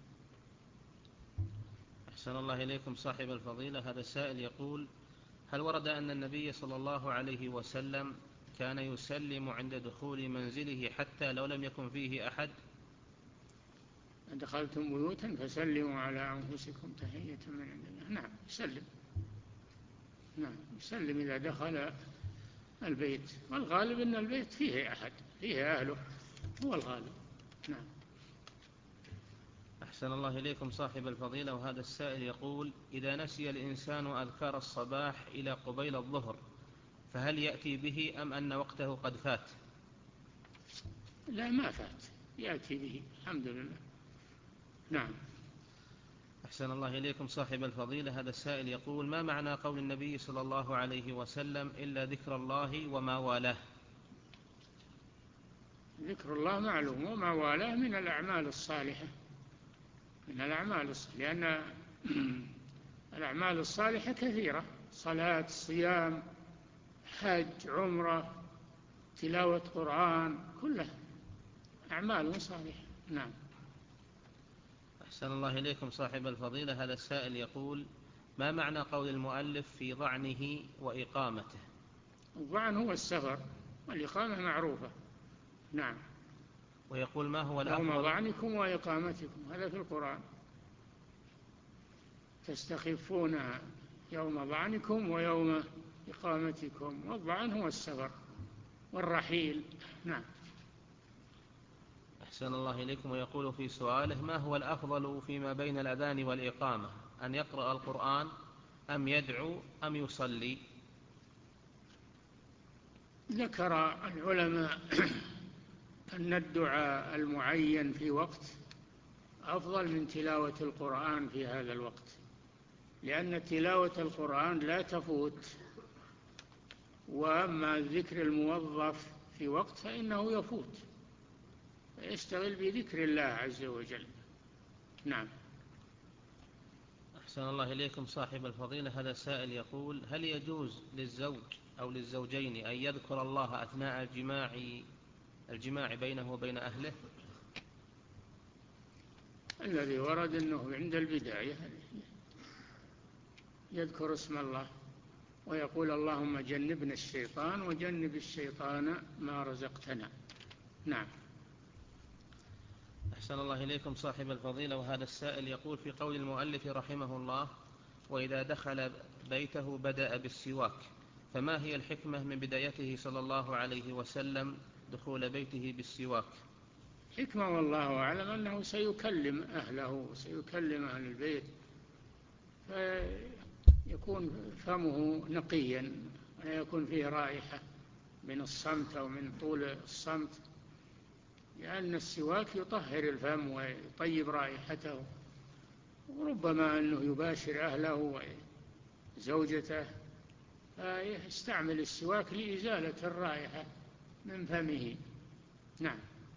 أحسن الله إليكم صاحب الفضيلة. هذا السائل يقول: هل ورد أن النبي صلى الله عليه وسلم كان يسلم عند دخول منزله حتى لو لم يكن فيه أحد؟ دخلتم بيوتا فسلموا على أنفسكم تحية من عند الله. نعم يسلم، نعم يسلم إذا دخل البيت، والغالب أن البيت فيه أحد، فيه أهله، هو الغالب. نعم. أحسن الله إليكم صاحب الفضيلة. وهذا السائل يقول: إذا نسي الإنسان أذكار الصباح إلى قبيل الظهر فهل يأتي به أم أن وقته قد فات؟ لا، ما فات، يأتي به الحمد لله. نعم. أحسن الله إليكم صاحب الفضيلة. هذا السائل يقول: ما معنى قول النبي صلى الله عليه وسلم: إلا ذكر الله وما والاه؟ ذكر الله معلوم، وما والاه من الأعمال الصالحة، من الأعمال الصالحة، لأن الأعمال الصالحة كثيرة: صلاة، صيام، حج، عمرة، تلاوة قرآن، كلها أعمال صالحة. نعم. أحسن الله إليكم صاحب الفضيلة. هذا السائل يقول: ما معنى قول المؤلف في ضعنه وإقامته؟ الضعن هو السفر، والإقامة معروفة. نعم. ويقول: ما هو يوم الأفضل؟ ضعنكم وإقامتكم، هذا في القرآن، تستخفون يوم ضعنكم ويوم إقامتكم، والضعن هو السفر والرحيل. نعم. أحسن الله إليكم. ويقول في سؤاله: ما هو الأفضل فيما بين الأذان والإقامة، أن يقرأ القرآن أم يدعو أم يصلي؟ ذكر العلماء أن الدعاء المعين في وقت أفضل من تلاوة القرآن في هذا الوقت، لأن تلاوة القرآن لا تفوت، وأما الذكر الموظف في وقت فإنه يفوت، فيشتغل بذكر الله عز وجل. نعم. أحسن الله إليكم صاحب الفضيلة. هذا السائل يقول: هل يجوز للزوج أو للزوجين أن يذكر الله أثناء الجماع الجماع بينه وبين أهله؟ الذي ورد أنه عند البداية يذكر اسم الله ويقول: اللهم جنبنا الشيطان وجنب الشيطان ما رزقتنا. نعم. أحسن الله إليكم صاحب الفضيلة. وهذا السائل يقول: في قول المؤلف رحمه الله: وإذا دخل بيته بدأ بالسواك، فما هي الحكمة من بدايته صلى الله عليه وسلم دخول بيته بالسواك؟ حكمة والله أعلم أنه سيكلم أهله وسيكلم أهل البيت، فيكون فمه نقيا ولا يكون فيه رائحة من الصمت أو من طول الصمت، لأن السواك يطهر الفم ويطيب رائحته، وربما أنه يباشر أهله وزوجته، فيستعمل السواك لإزالة الرائحة من فمه. نعم.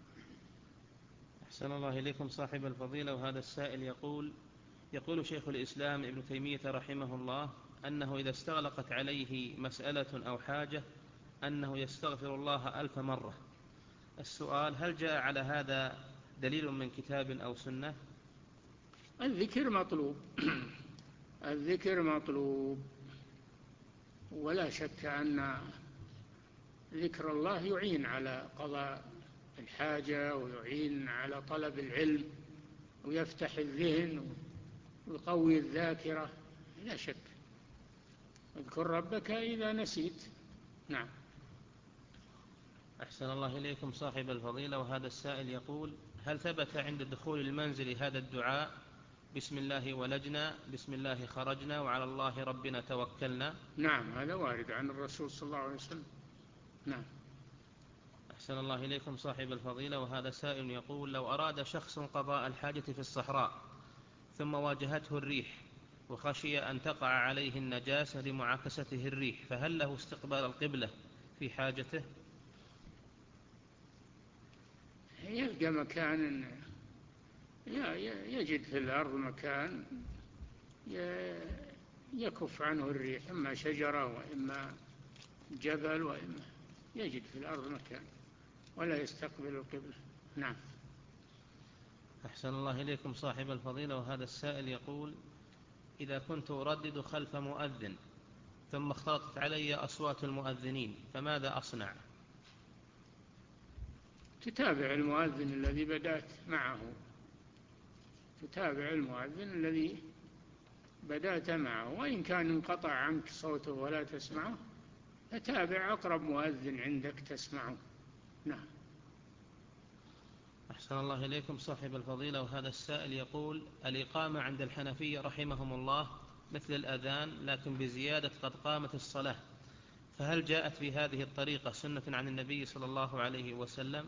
أحسن الله إليكم صاحب الفضيلة. وهذا السائل يقول يقول شيخ الإسلام ابن تيمية رحمه الله أنه إذا استغلقت عليه مسألة أو حاجة أنه يستغفر الله ألف مرة. السؤال: هل جاء على هذا دليل من كتاب أو سنة؟ الذكر مطلوب الذكر مطلوب، ولا شك أن ذكر الله يعين على قضاء الحاجة ويعين على طلب العلم ويفتح الذهن ويقوي الذاكرة، لا شك. اذكر ربك إذا نسيت. نعم. أحسن الله إليكم صاحب الفضيلة. وهذا السائل يقول: هل ثبت عند دخول المنزل هذا الدعاء: بسم الله ولجنا، بسم الله خرجنا، وعلى الله ربنا توكلنا؟ نعم، هذا وارد عن الرسول صلى الله عليه وسلم. نعم. أحسن الله إليكم صاحب الفضيلة. وهذا سائل يقول: لو أراد شخص قضاء الحاجة في الصحراء ثم واجهته الريح وخشي أن تقع عليه النجاسة لمعاكسته الريح، فهل له استقبال القبلة في حاجته؟ يلقى مكان، يجد في الأرض مكان يكف عنه الريح، إما شجرة وإما جبل، وإما يجد في الأرض مكان، ولا يستقبل القبلة. نعم. أحسن الله إليكم صاحب الفضيلة. وهذا السائل يقول: إذا كنت أردد خلف مؤذن ثم اختلطت علي أصوات المؤذنين فماذا أصنع؟ تتابع المؤذن الذي بدأت معه تتابع المؤذن الذي بدأت معه، وإن كان انقطع عنك صوته ولا تسمعه فتابع أقرب مؤذن عندك تسمعه. نعم. أحسن الله إليكم صاحب الفضيلة. وهذا السائل يقول: الإقامة عند الحنفية رحمهم الله مثل الأذان، لكن بزيادة قد قامت الصلاة، فهل جاءت في هذه الطريقة سنة عن النبي صلى الله عليه وسلم؟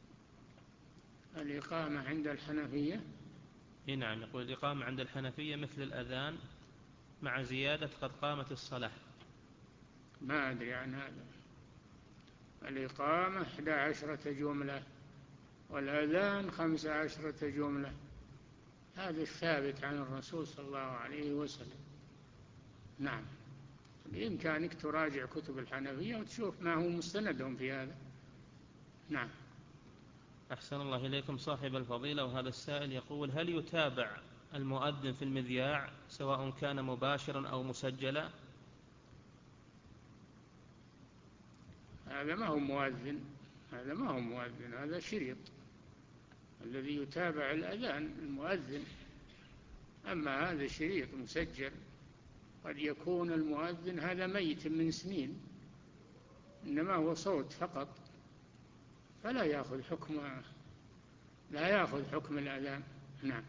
الإقامة عند الحنفية؟ نعم، يقول: الإقامة عند الحنفية مثل الأذان مع زيادة قد قامت الصلاة. ما أدري عن هذا. الإقامة إحدى عشرة جملة والأذان خمس عشرة جملة، هذا الثابت عن الرسول صلى الله عليه وسلم. نعم. بإمكانك تراجع كتب الحنفية وتشوف ما هو مستندهم في هذا. نعم. أحسن الله إليكم صاحب الفضيلة. وهذا السائل يقول: هل يتابع المؤذن في المذياع سواء كان مباشرا أو مسجلا؟ هذا ما هو مؤذن هذا ما هو مؤذن هذا شريط. الذي يتابع الأذان المؤذن، أما هذا شريط مسجل. قد يكون المؤذن هذا ميت من سنين، إنما هو صوت فقط، فلا يأخذ حكم لا يأخذ حكم الأذان. نعم.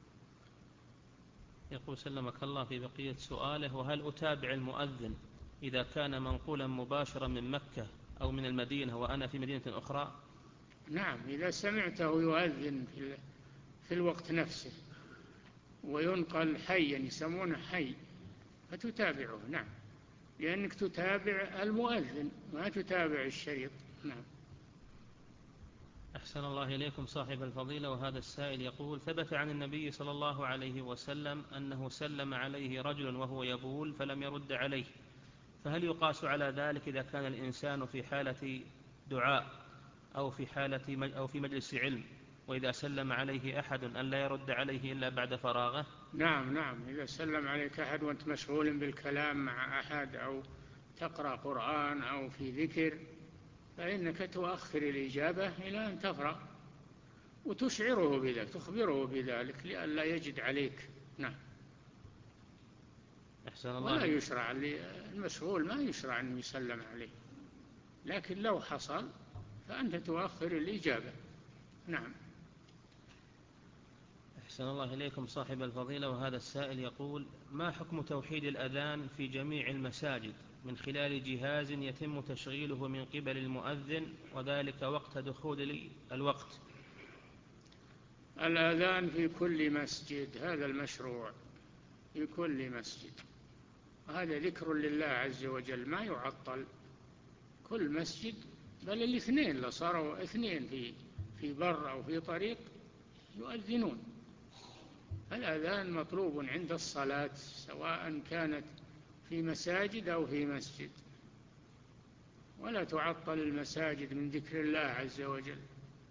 يقول سلمك الله في بقية سؤاله: وهل أتابع المؤذن إذا كان منقولا مباشرا من مكة أو من المدينة وأنا في مدينة أخرى؟ نعم، إذا سمعته يؤذن في الوقت نفسه وينقل حيا، يسمونه حي، فتتابعه. نعم، لأنك تتابع المؤذن ما تتابع الشريط. نعم. أحسن الله إليكم صاحب الفضيلة. وهذا السائل يقول: ثبت عن النبي صلى الله عليه وسلم أنه سلم عليه رجل وهو يبول فلم يرد عليه، فهل يقاس على ذلك إذا كان الإنسان في حالة دعاء أو في حالة أو في مجلس علم، وإذا سلم عليه أحد أن لا يرد عليه إلا بعد فراغه؟ نعم نعم إذا سلم عليك أحد وأنت مشغول بالكلام مع أحد أو تقرأ قرآن أو في ذكر، فإنك تؤخر الإجابة إلى أن تفرغ وتشعره بذلك، تخبره بذلك لئلا يجد عليك. نعم. أحسن الله. ولا يشرع المشغول ما يشرع أن يسلم عليه، لكن لو حصل فأنت تؤخر الإجابة. نعم. أحسن الله إليكم صاحب الفضيلة. وهذا السائل يقول: ما حكم توحيد الأذان في جميع المساجد من خلال جهاز يتم تشغيله من قبل المؤذن وذلك وقت دخول الوقت. الأذان في كل مسجد، هذا المشروع في كل مسجد، وهذا ذكر لله عز وجل ما يعطل. كل مسجد، بل الاثنين لو صاروا اثنين في في بر أو في طريق يؤذنون. الأذان مطلوب عند الصلاة سواء كانت في مساجد أو في مسجد، ولا تعطل المساجد من ذكر الله عز وجل،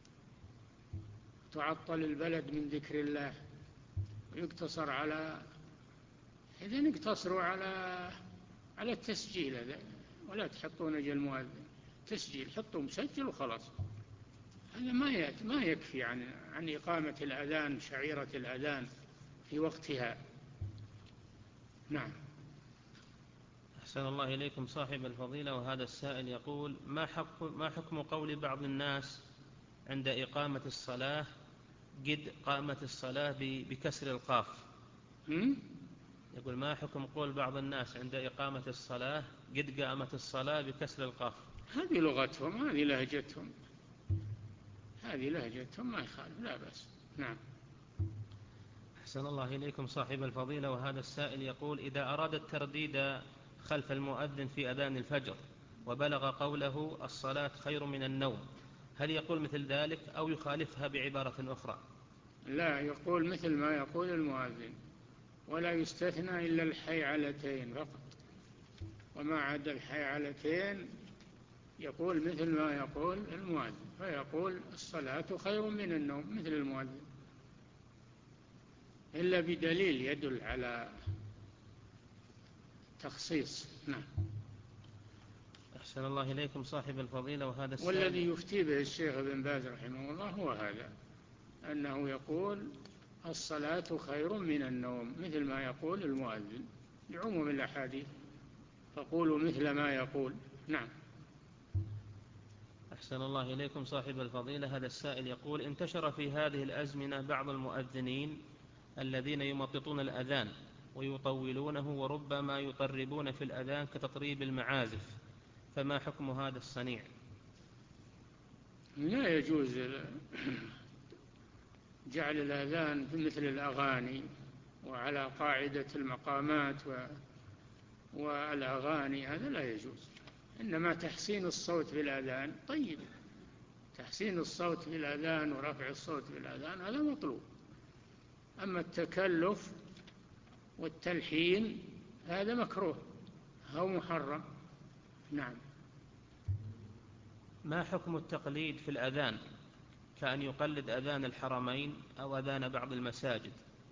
تعطل البلد من ذكر الله، ويقتصر على إذن اقتصروا على على التسجيل هذا، ولا تحطون أجل مؤذن، تسجيل حطوا مسجل وخلاص. هذا ما ما يكفي عن عن إقامة الأذان، شعيرة الأذان في وقتها. نعم. أحسن الله إليكم صاحب الفضيلة، وهذا السائل يقول: ما حكم ما حكم قول بعض الناس عند إقامة الصلاة قد قامت الصلاة بكسر القاف؟ يقول: ما حكم قول بعض الناس عند إقامة الصلاة قد قامت الصلاة بكسر القاف؟ هذه لغتهم، هذه لهجتهم، هذه لهجتهم ما يخالف، لا بأس. نعم. أحسن الله إليكم صاحب الفضيلة، وهذا السائل يقول: إذا أراد الترديد خلف المؤذن في أذان الفجر وبلغ قوله الصلاة خير من النوم، هل يقول مثل ذلك أو يخالفها بعبارة أخرى؟ لا، يقول مثل ما يقول المؤذن، ولا يستثنى إلا الحيعلتين فقط، وما عدا الحيعلتين يقول مثل ما يقول المؤذن، فيقول الصلاة خير من النوم مثل المؤذن، إلا بدليل يدل على تخصيص. نعم. أحسن الله إليكم صاحب الفضيلة، وهذا السائل والذي يفتي به الشيخ ابن باز رحمه الله هو هذا، أنه يقول الصلاة خير من النوم مثل ما يقول المؤذن لعموم الأحاديث، فقولوا مثل ما يقول. نعم. أحسن الله إليكم صاحب الفضيلة، هذا السائل يقول: انتشر في هذه الأزمنة بعض المؤذنين الذين يمططون الأذان ويطولونه وربما يطربون في الأذان كتطريب المعازف، فما حكم هذا الصنيع؟ لا يجوز جعل الأذان مثل الأغاني وعلى قاعدة المقامات والأغاني، هذا لا يجوز. إنما تحسين الصوت بالأذان طيب، تحسين الصوت بالأذان ورفع الصوت بالأذان هذا مطلوب، أما التكلف والتلحين هذا مكروه أو محرم. نعم. ما حكم التقليد في الأذان كأن يقلد أذان الحرمين أو أذان بعض المساجد؟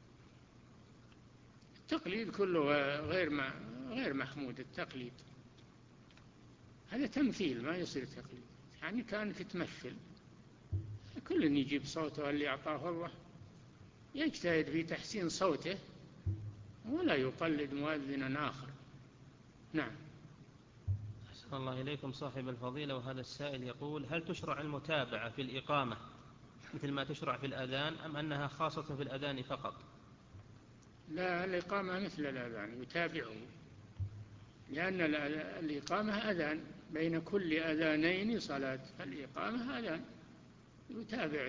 التقليد كله غير ما غير محمود. التقليد هذا تمثيل، ما يصير تقليد، يعني كأنك تمثل. كل يجيب صوته اللي أعطاه الله، يجتهد في تحسين صوته ولا يقلد مؤذنا آخر. نعم. أحسن الله إليكم صاحب الفضيلة، وهذا السائل يقول: هل تشرع المتابعة في الإقامة مثل ما تشرع في الأذان أم أنها خاصة في الأذان فقط؟ لا، الإقامة مثل الأذان يتابعه، لأن الإقامة أذان، بين كل أذانين صلاة، فالإقامة أذان يتابع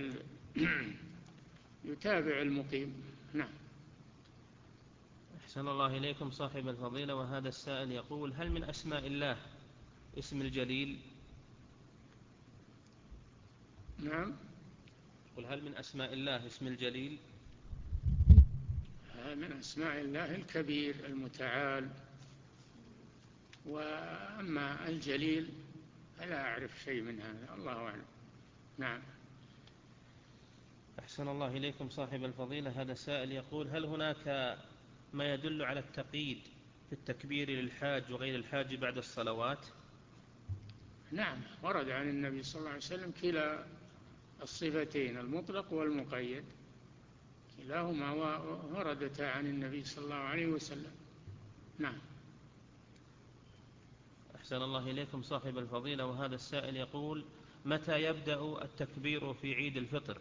يتابع المقيم. نعم. أحسن الله إليكم صاحب الفضيلة، وهذا السائل يقول: هل من أسماء الله اسم الجليل؟ نعم. قل: هل من أسماء الله اسم الجليل؟ من أسماء الله الكبير المتعال، وأما الجليل فلا أعرف شيء من هذا، الله أعلم. نعم. أحسن الله إليكم صاحب الفضيلة، هذا سائل يقول: هل هناك ما يدل على التقييد في التكبير للحاج وغير الحاج بعد الصلوات؟ نعم، ورد عن النبي صلى الله عليه وسلم كلا الصفتين، المطلق والمقيد، كلاهما وردتا عن النبي صلى الله عليه وسلم. نعم. أحسن الله إليكم صاحب الفضيلة، وهذا السائل يقول: متى يبدأ التكبير في عيد الفطر؟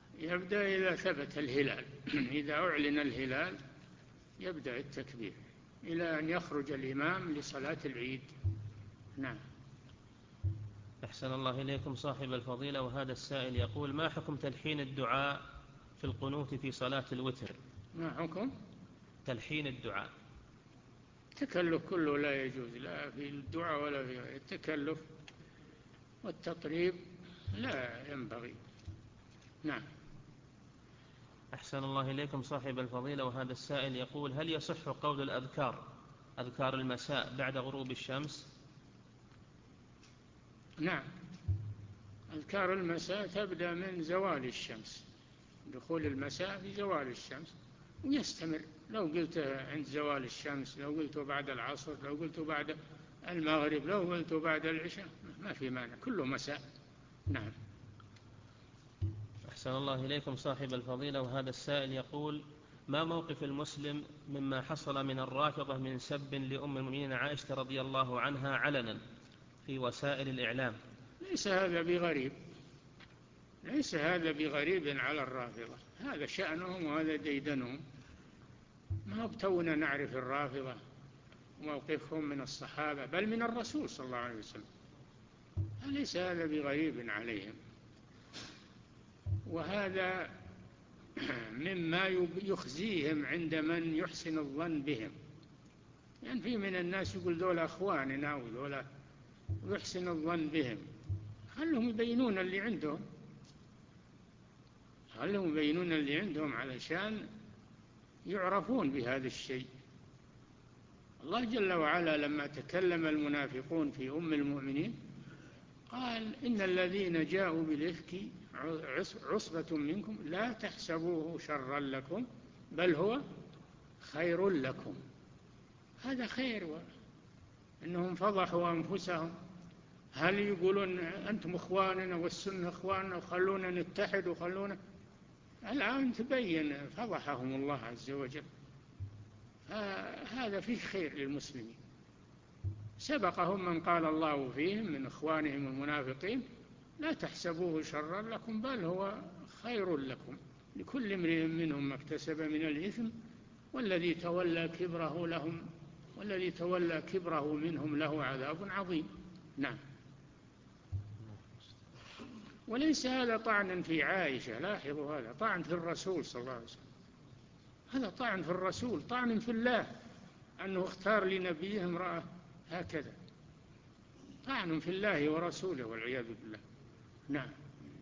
يبدأ إذا ثبت الهلال إذا أعلن الهلال يبدأ التكبير، إلى أن يخرج الإمام لصلاة العيد. نعم. أحسن الله إليكم صاحب الفضيلة. وهذا السائل يقول: ما حكم تلحين الدعاء في القنوت في صلاة الوتر؟ ما حكم تلحين الدعاء؟ التكلف كله لا يجوز، لا في الدعاء ولا في غيره. التكلف والتطريب لا ينبغي. نعم. أحسن الله إليكم صاحب الفضيلة. وهذا السائل يقول: هل يصح قول الأذكار أذكار المساء بعد غروب الشمس؟ نعم، أذكار المساء تبدأ من زوال الشمس، دخول المساء في زوال الشمس، ويستمر. لو قلت عند زوال الشمس، لو قلت بعد العصر، لو قلت بعد المغرب، لو قلت بعد العشاء، ما في مانع، كله مساء. نعم. أحسن الله إليكم صاحب الفضيلة. وهذا السائل يقول: ما موقف المسلم مما حصل من الرافضة من سب لأم المؤمنين عائشة رضي الله عنها علنا في وسائل الإعلام؟ ليس هذا بغريب، ليس هذا بغريب على الرافضة، هذا شأنهم وهذا ديدنهم. ما بتونا نعرف الرافضة وموقفهم من الصحابة بل من الرسول صلى الله عليه وسلم، ليس هذا بغريب عليهم. وهذا مما يخزيهم عند من يحسن الظن بهم، يعني في من الناس يقول دول أخواننا ودول يحسن الظن بهم. خلهم يبينون اللي عندهم، خلهم يبينون اللي عندهم علشان يعرفون بهذا الشيء. الله جل وعلا لما تكلم المنافقون في أم المؤمنين قال: إن الذين جاءوا بالإفك عصبة منكم لا تحسبوه شرا لكم بل هو خير لكم. هذا خير، إنهم فضحوا أنفسهم. هل يقولون أنتم إخواننا والسنة إخواننا وخلونا نتحد وخلونا؟ الآن تبين فضحهم الله عز وجل. هذا فيه خير للمسلمين. سبقهم من قال الله فيهم من إخوانهم المنافقين: لا تحسبوه شرا لكم بل هو خير لكم، لكل امرئ منهم ما اكتسب من الإثم والذي تولى كبره لهم والذي تولى كبره منهم له عذاب عظيم. نعم. وليس هذا طعنا في عائشة، لاحظوا، هذا طعن في الرسول صلى الله عليه وسلم، هذا طعن في الرسول، طعن في الله أنه اختار لنبيه امرأة هكذا، طعن في الله ورسوله والعياذ بالله. نعم.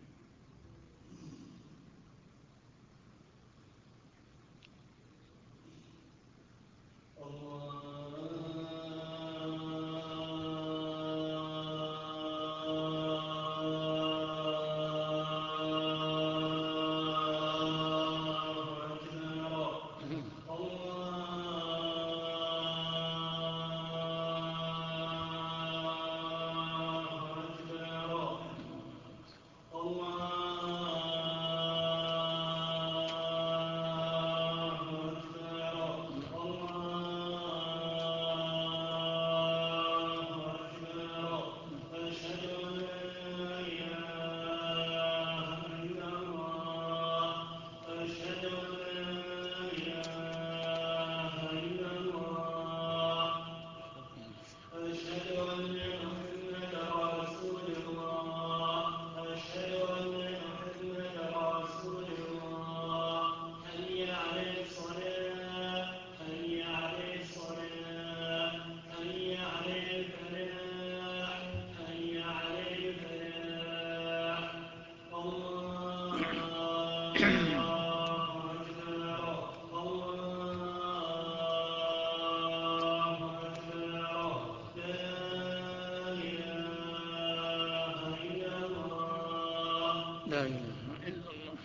لا إله إلا الله.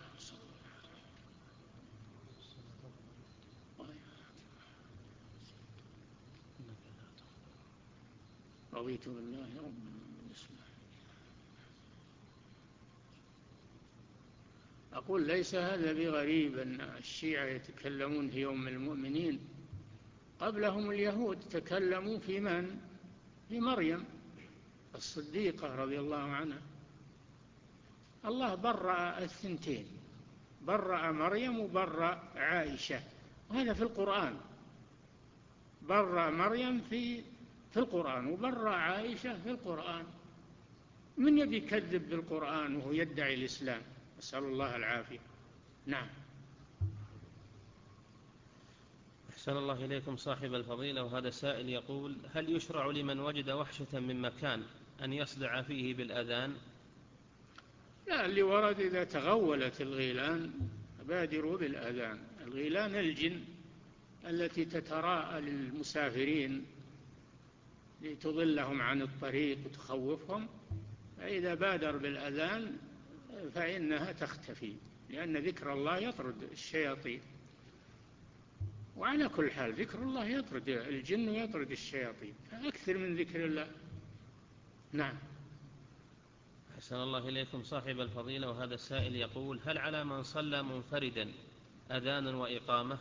رضيت بالله ربا وبالإسلام. أقول ليس هذا بغريب أن الشيعة يتكلمون في يوم المؤمنين، قبلهم اليهود تكلموا في من؟ في مريم الصديقة رضي الله عنها. الله برأ الثنتين، برأ مريم وبرأ عائشة، وهذا في القرآن. برأ مريم في في القرآن وبرأ عائشة في القرآن. من يبي يكذب بالقرآن وهو يدعي الإسلام؟ نسأل الله العافية. نعم. أحسن الله إليكم صاحب الفضيلة، وهذا سائل يقول: هل يشرع لمن وجد وحشة من مكان أن يصدع فيه بالأذان؟ لا، اللي ورد إذا تغولت الغيلان بادروا بالأذان. الغيلان الجن التي تتراءى للمسافرين لتضلهم عن الطريق وتخوفهم، فإذا بادر بالأذان فإنها تختفي، لأن ذكر الله يطرد الشياطين. وعلى كل حال ذكر الله يطرد الجن ويطرد الشياطين، فأكثر من ذكر الله. نعم. أحسن الله إليكم صاحب الفضيلة، وهذا السائل يقول: هل على من صلى منفردا أذان وإقامة؟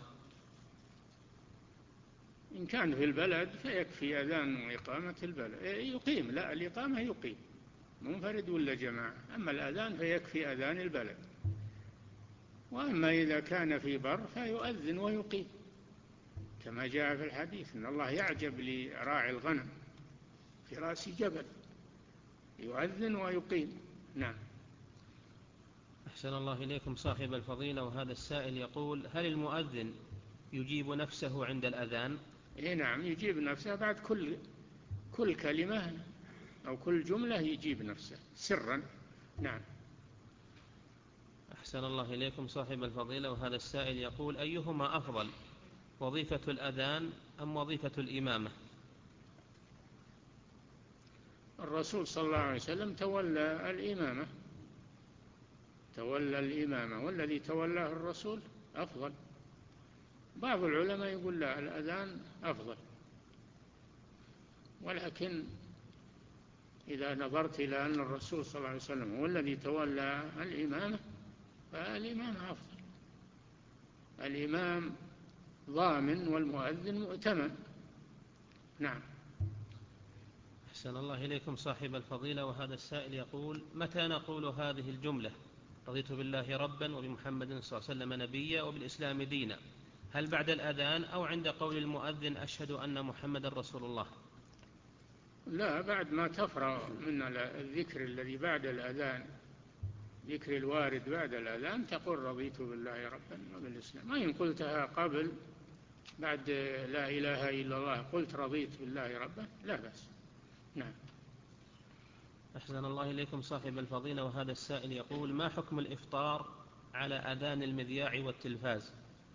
إن كان في البلد فيكفي أذان وإقامة البلد، يقيم. لا، الإقامة يقيم منفرد ولا جماعة، أما الأذان فيكفي أذان البلد. وأما إذا كان في بر فيؤذن ويقيم، كما جاء في الحديث إن الله يعجب لراعي الغنم في رأس جبل، يؤذن ويقيم. نعم. أحسن الله إليكم صاحب الفضيلة، وهذا السائل يقول: هل المؤذن يجيب نفسه عند الأذان؟ إيه نعم، يجيب نفسه بعد كل كل كلمة أو كل جملة، يجيب نفسه سرا. نعم. أحسن الله إليكم صاحب الفضيلة، وهذا السائل يقول: أيهما أفضل، وظيفة الأذان أم وظيفة الإمامة؟ الرسول صلى الله عليه وسلم تولى الإمامة تولى الإمامة والذي تولاه الرسول أفضل. بعض العلماء يقول لا، الأذان أفضل، ولكن إذا نظرت إلى أن الرسول صلى الله عليه وسلم هو الذي تولى الإمامة فالإمامة أفضل. الإمام ضامن والمؤذن مؤتمن. نعم. أحسن الله إليكم صاحب الفضيلة، وهذا السائل يقول: متى نقول هذه الجملة: رضيت بالله ربا وبمحمد صلى الله عليه وسلم نبيا وبالإسلام دينا؟ هل بعد الأذان أو عند قول المؤذن أشهد أن محمد رسول الله؟ لا، بعد ما تفرغ من الذكر الذي بعد الأذان، ذكر الوارد بعد الأذان، تقول رضيت بالله ربا وبالإسلام. ما إن قلتها قبل بعد لا إله إلا الله قلت رضيت بالله ربا لا بأس. نعم. أحسن الله إليكم صاحب الفضيلة، وهذا السائل يقول: ما حكم الإفطار على أذان المذياع والتلفاز؟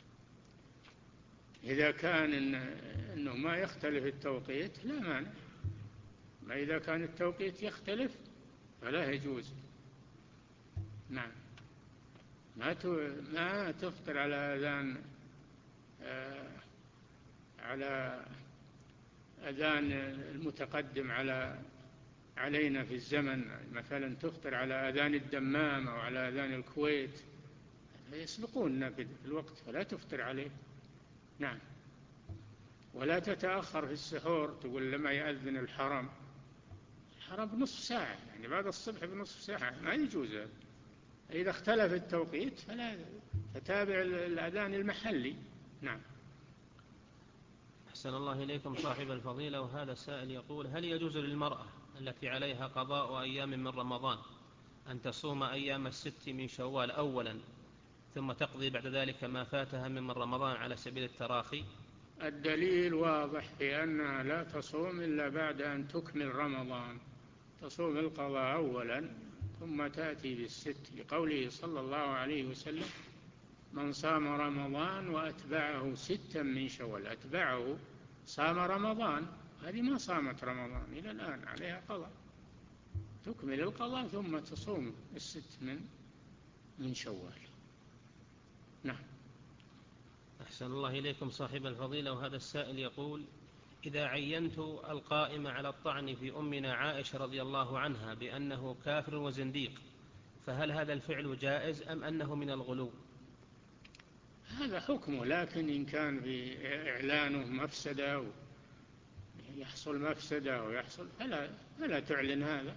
إذا كان إن إنه ما يختلف التوقيت لا مانع، ما إذا كان التوقيت يختلف فلا يجوز. نعم. ما ما تفطر على أذان آه على أذان المتقدم على علينا في الزمن، مثلا تفطر على أذان الدمام أو على أذان الكويت، يسبقوننا في الوقت فلا تفطر عليه. نعم. ولا تتأخر في السحور، تقول لما يأذن الحرم الحرم بنصف ساعة، يعني بعد الصبح بنصف ساعة، ما يجوز. إذا اختلف التوقيت فلا تتابع الأذان المحلي. نعم. أحسن الله إليكم صاحب الفضيلة، وهذا السائل يقول: هل يجوز للمرأة التي عليها قضاء أيام من رمضان أن تصوم أيام الست من شوال أولا ثم تقضي بعد ذلك ما فاتها من رمضان على سبيل التراخي؟ الدليل واضح في أنها لا تصوم إلا بعد أن تكمل رمضان، تصوم القضاء أولا ثم تأتي بالست، لقوله صلى الله عليه وسلم: من صام رمضان وأتبعه ستا من شوال. أتبعه صام رمضان، هذه ما صامت رمضان إلى الآن، عليها قضاء، تكمل القضاء ثم تصوم الست من من شوال. نعم. أحسن الله إليكم صاحب الفضيلة، وهذا السائل يقول: إذا عينت القائم على الطعن في أمنا عائشة رضي الله عنها بأنه كافر وزنديق، فهل هذا الفعل جائز أم أنه من الغلو؟ هذا حكمه، لكن إن كان في إعلانه مفسدة يحصل مفسدة ويحصل فلا, فلا تعلن هذا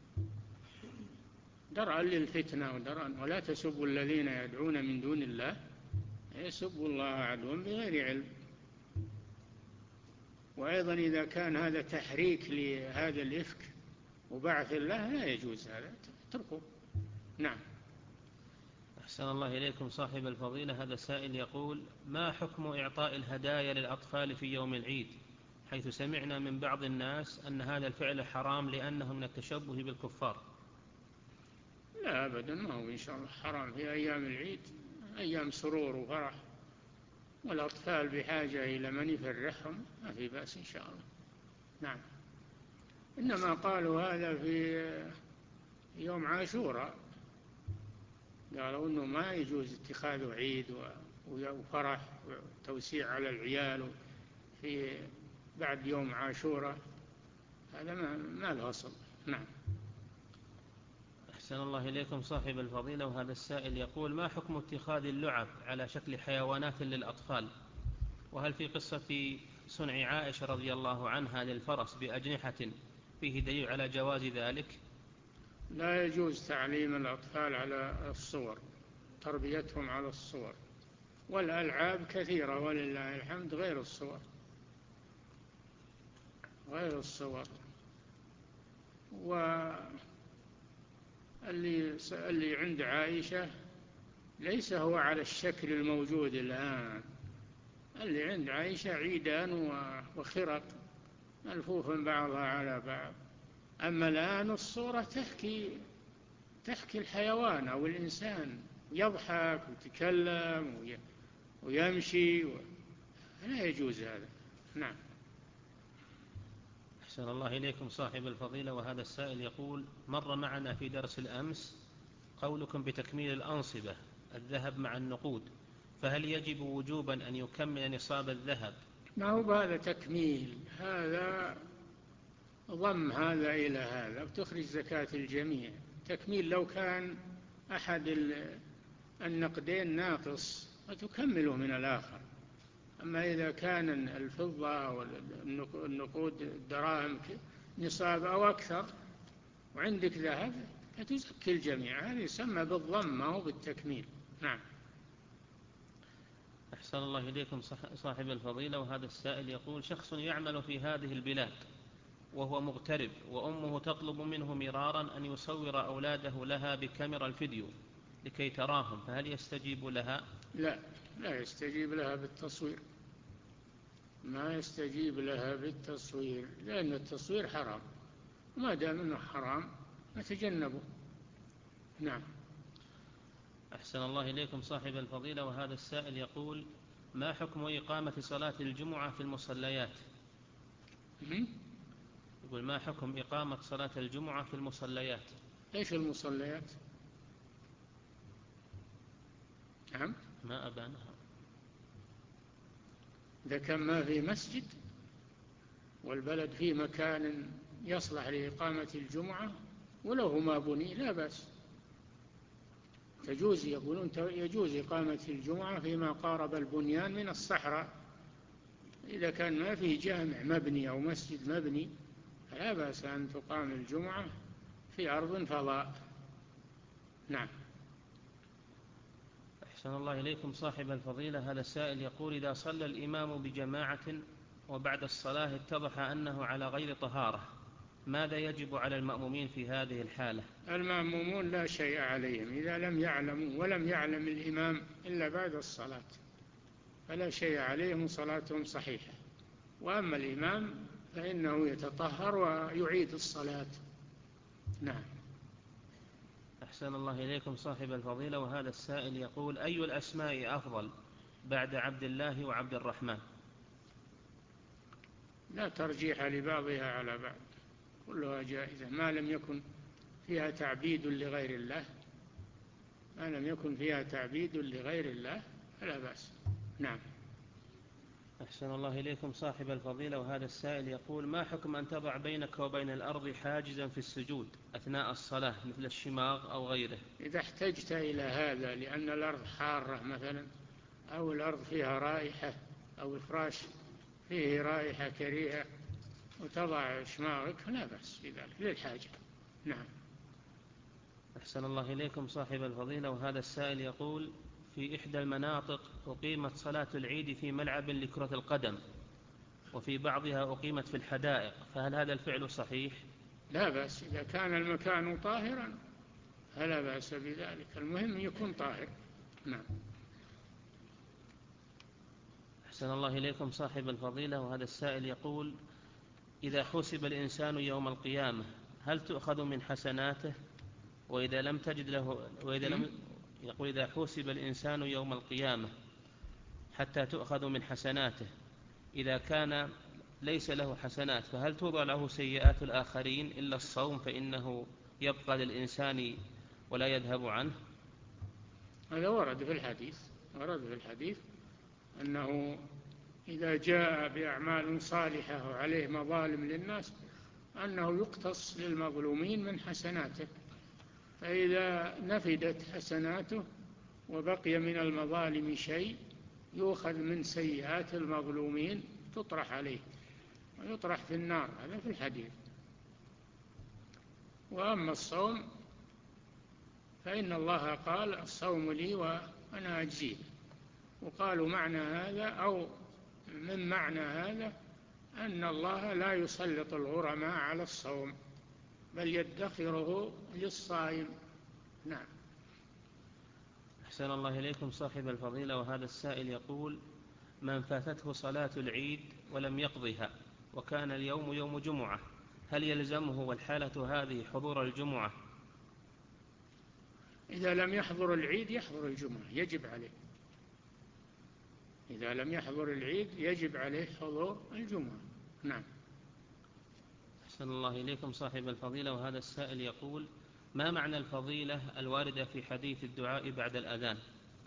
درءا للفتنة ودرءا. ولا تسبوا الذين يدعون من دون الله يسبوا الله عدوا بغير علم. وأيضا إذا كان هذا تحريك لهذا الإفك وبعث الله لا يجوز هذا، اتركوه. نعم. أحسن الله إليكم صاحب الفضيلة. هذا سائل يقول: ما حكم إعطاء الهدايا للأطفال في يوم العيد، حيث سمعنا من بعض الناس أن هذا الفعل حرام لأنه من التشبه بالكفار؟ لا أبدا، ما هو إن شاء الله حرام في أيام العيد، أيام سرور وفرح، والأطفال بحاجة إلى من يفرحهم، ما في بأس إن شاء الله. نعم. إنما قالوا هذا في يوم عاشوراء، قالوا أنه ما يجوز اتخاذه عيد وفرح وتوسيع على العيال في بعد يوم عاشوراء، هذا ما له أصل. نعم. أحسن الله إليكم صاحب الفضيلة. وهذا السائل يقول: ما حكم اتخاذ اللعب على شكل حيوانات للأطفال؟ وهل في قصة صنع عائشة رضي الله عنها للفرس بأجنحة فيه دليل على جواز ذلك؟ لا يجوز تعليم الأطفال على الصور، تربيتهم على الصور، والألعاب كثيرة ولله الحمد غير الصور، غير الصور. واللي اللي عند عائشة ليس هو على الشكل الموجود الآن، اللي عند عائشة عيدان وخرق ملفوف بعضها على بعض. أما الآن الصورة تحكي تحكي الحيوان أو الإنسان، يضحك ويتكلم ويمشي و... لا يجوز هذا. نعم. أحسن الله إليكم صاحب الفضيلة. وهذا السائل يقول: مر معنا في درس الأمس قولكم بتكميل الأنصبة الذهب مع النقود، فهل يجب وجوبا أن يكمل نصاب الذهب؟ ما هو بهذا تكميل، هذا ضم هذا إلى هذا وتخرج زكاة الجميع. تكميل لو كان أحد النقدين ناقص فتكمله من الآخر، أما إذا كان الفضة والنقود الدراهم نصاب أو أكثر وعندك ذهب فتزكي الجميع، هذا يسمى بالضم ما هو بالتكميل. نعم. أحسن الله إليكم صاحب الفضيلة. وهذا السائل يقول: شخص يعمل في هذه البلاد وهو مغترب، وأمه تطلب منه مرارا أن يصور أولاده لها بكاميرا الفيديو لكي تراهم، فهل يستجيب لها؟ لا، لا يستجيب لها بالتصوير، ما يستجيب لها بالتصوير، لأن التصوير حرام، وما دام أنه حرام نتجنبه. نعم. أحسن الله إليكم صاحب الفضيلة. وهذا السائل يقول: ما حكم إقامة صلاة الجمعة في المصليات؟ يقول: ما حكم إقامة صلاة الجمعة في المصليات؟ إيش المصليات؟ نعم. ما أبانها. إذا كان ما في مسجد والبلد فيه مكان يصلح لإقامة الجمعة ولو ما بني لا بأس، تجوز، يقولون يجوز إقامة الجمعة فيما قارب البنيان من الصحراء، إذا كان ما فيه جامع مبني أو مسجد مبني فلا بأس أن تقام الجمعة في أرض فضاء. نعم. أحسن الله إليكم صاحب الفضيلة. هذا السائل يقول: إذا صلى الإمام بجماعة وبعد الصلاة اتضح أنه على غير طهارة، ماذا يجب على المأمومين في هذه الحالة؟ المأمومون لا شيء عليهم إذا لم يعلموا، ولم يعلم الإمام إلا بعد الصلاة فلا شيء عليهم، صلاتهم صحيحة. وأما الإمام فإنه يتطهر ويعيد الصلاة. نعم. أحسن الله إليكم صاحب الفضيلة. وهذا السائل يقول: أي الأسماء أفضل بعد عبد الله وعبد الرحمن؟ لا ترجيح لبعضها على بعض، كلها جائزة ما لم يكن فيها تعبيد لغير الله، ما لم يكن فيها تعبيد لغير الله فلا بأس. نعم. أحسن الله إليكم صاحب الفضيلة. وهذا السائل يقول: ما حكم أن تضع بينك وبين الأرض حاجزا في السجود أثناء الصلاة مثل الشماغ أو غيره؟ إذا احتجت إلى هذا لأن الأرض حارة مثلا، أو الأرض فيها رائحة، أو الفراش فيه رائحة كريهة وتضع شماغك لا بأس في ذلك للحاجة. نعم. أحسن الله إليكم صاحب الفضيلة. وهذا السائل يقول: في إحدى المناطق أقيمت صلاة العيد في ملعب لكرة القدم، وفي بعضها أقيمت في الحدائق، فهل هذا الفعل صحيح؟ لا بأس إذا كان المكان طاهرا فلا بأس بذلك، المهم يكون طاهر. نعم. أحسن الله إليكم صاحب الفضيلة، وهذا السائل يقول: إذا حسب الإنسان يوم القيامة هل تؤخذ من حسناته؟ وإذا لم تجد له وإذا لم يقول إذا حسب الإنسان يوم القيامة حتى تؤخذ من حسناته، إذا كان ليس له حسنات فهل توضع له سيئات الآخرين إلا الصوم فإنه يبقى للإنسان ولا يذهب عنه؟ هذا ورد في الحديث ورد في الحديث أنه إذا جاء بأعمال صالحة وعليه مظالم للناس أنه يقتص للمظلومين من حسناته، فإذا نفدت حسناته وبقي من المظالم شيء يؤخذ من سيئات المظلومين تطرح عليه ويطرح في النار، هذا في الحديث. وأما الصوم فإن الله قال: الصوم لي وأنا أجزيه. وقالوا معنى هذا أو من معنى هذا أن الله لا يسلط الغرماء على الصوم بل يدخره للصائم. نعم. أحسن الله إليكم صاحب الفضيلة، وهذا السائل يقول: من فاتته صلاة العيد ولم يقضها وكان اليوم يوم جمعة هل يلزمه والحالة هذه حضور الجمعة؟ إذا لم يحضر العيد يحضر الجمعة، يجب عليه. إذا لم يحضر العيد يجب عليه حضور الجمعة. نعم. أحسن الله إليكم صاحب الفضيلة، وهذا السائل يقول: ما معنى الفضيلة الواردة في حديث الدعاء بعد الأذان؟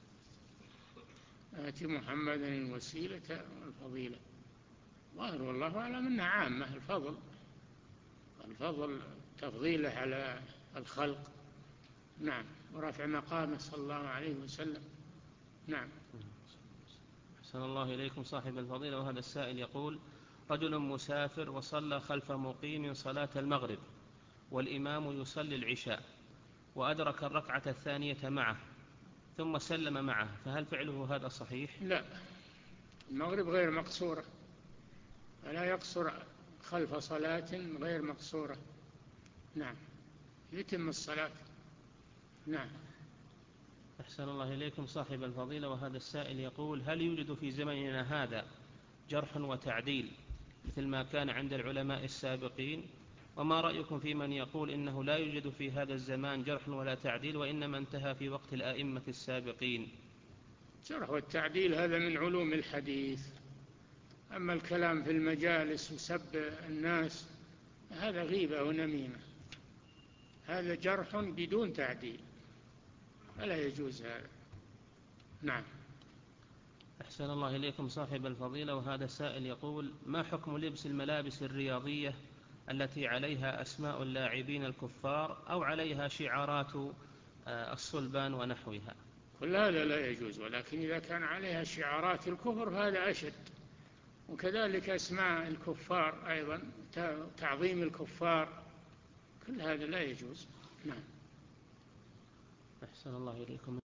آتي محمدا الوسيلة والفضيلة. ظاهر والله أعلم أنها عامة، الفضل الفضل تفضيله على الخلق. نعم. ورفع مقامه صلى الله عليه وسلم. نعم. أحسن الله إليكم صاحب الفضيلة، وهذا السائل يقول: رجل مسافر وصلى خلف مقيم صلاة المغرب والإمام يصلي العشاء وأدرك الركعة الثانية معه ثم سلم معه، فهل فعله هذا صحيح؟ لا، المغرب غير مقصورة، فلا يقصر خلف صلاة غير مقصورة. نعم، يتم الصلاة. نعم. أحسن الله إليكم صاحب الفضيلة، وهذا السائل يقول: هل يوجد في زمننا هذا جرح وتعديل مثل ما كان عند العلماء السابقين؟ وما رأيكم في من يقول إنه لا يوجد في هذا الزمان جرح ولا تعديل وإنما انتهى في وقت الآئمة السابقين؟ الجرح والتعديل هذا من علوم الحديث، أما الكلام في المجالس وسب الناس هذا غيبة ونميمة، هذا جرح بدون تعديل فلا يجوز هذا. نعم. أحسن الله إليكم صاحب الفضيلة، وهذا سائل يقول: ما حكم لبس الملابس الرياضية التي عليها أسماء اللاعبين الكفار أو عليها شعارات الصلبان ونحوها؟ كل هذا لا يجوز، ولكن إذا كان عليها شعارات الكفر فهذا أشد، وكذلك أسماء الكفار أيضا، تعظيم الكفار، كل هذا لا يجوز. نعم. أحسن الله إليكم.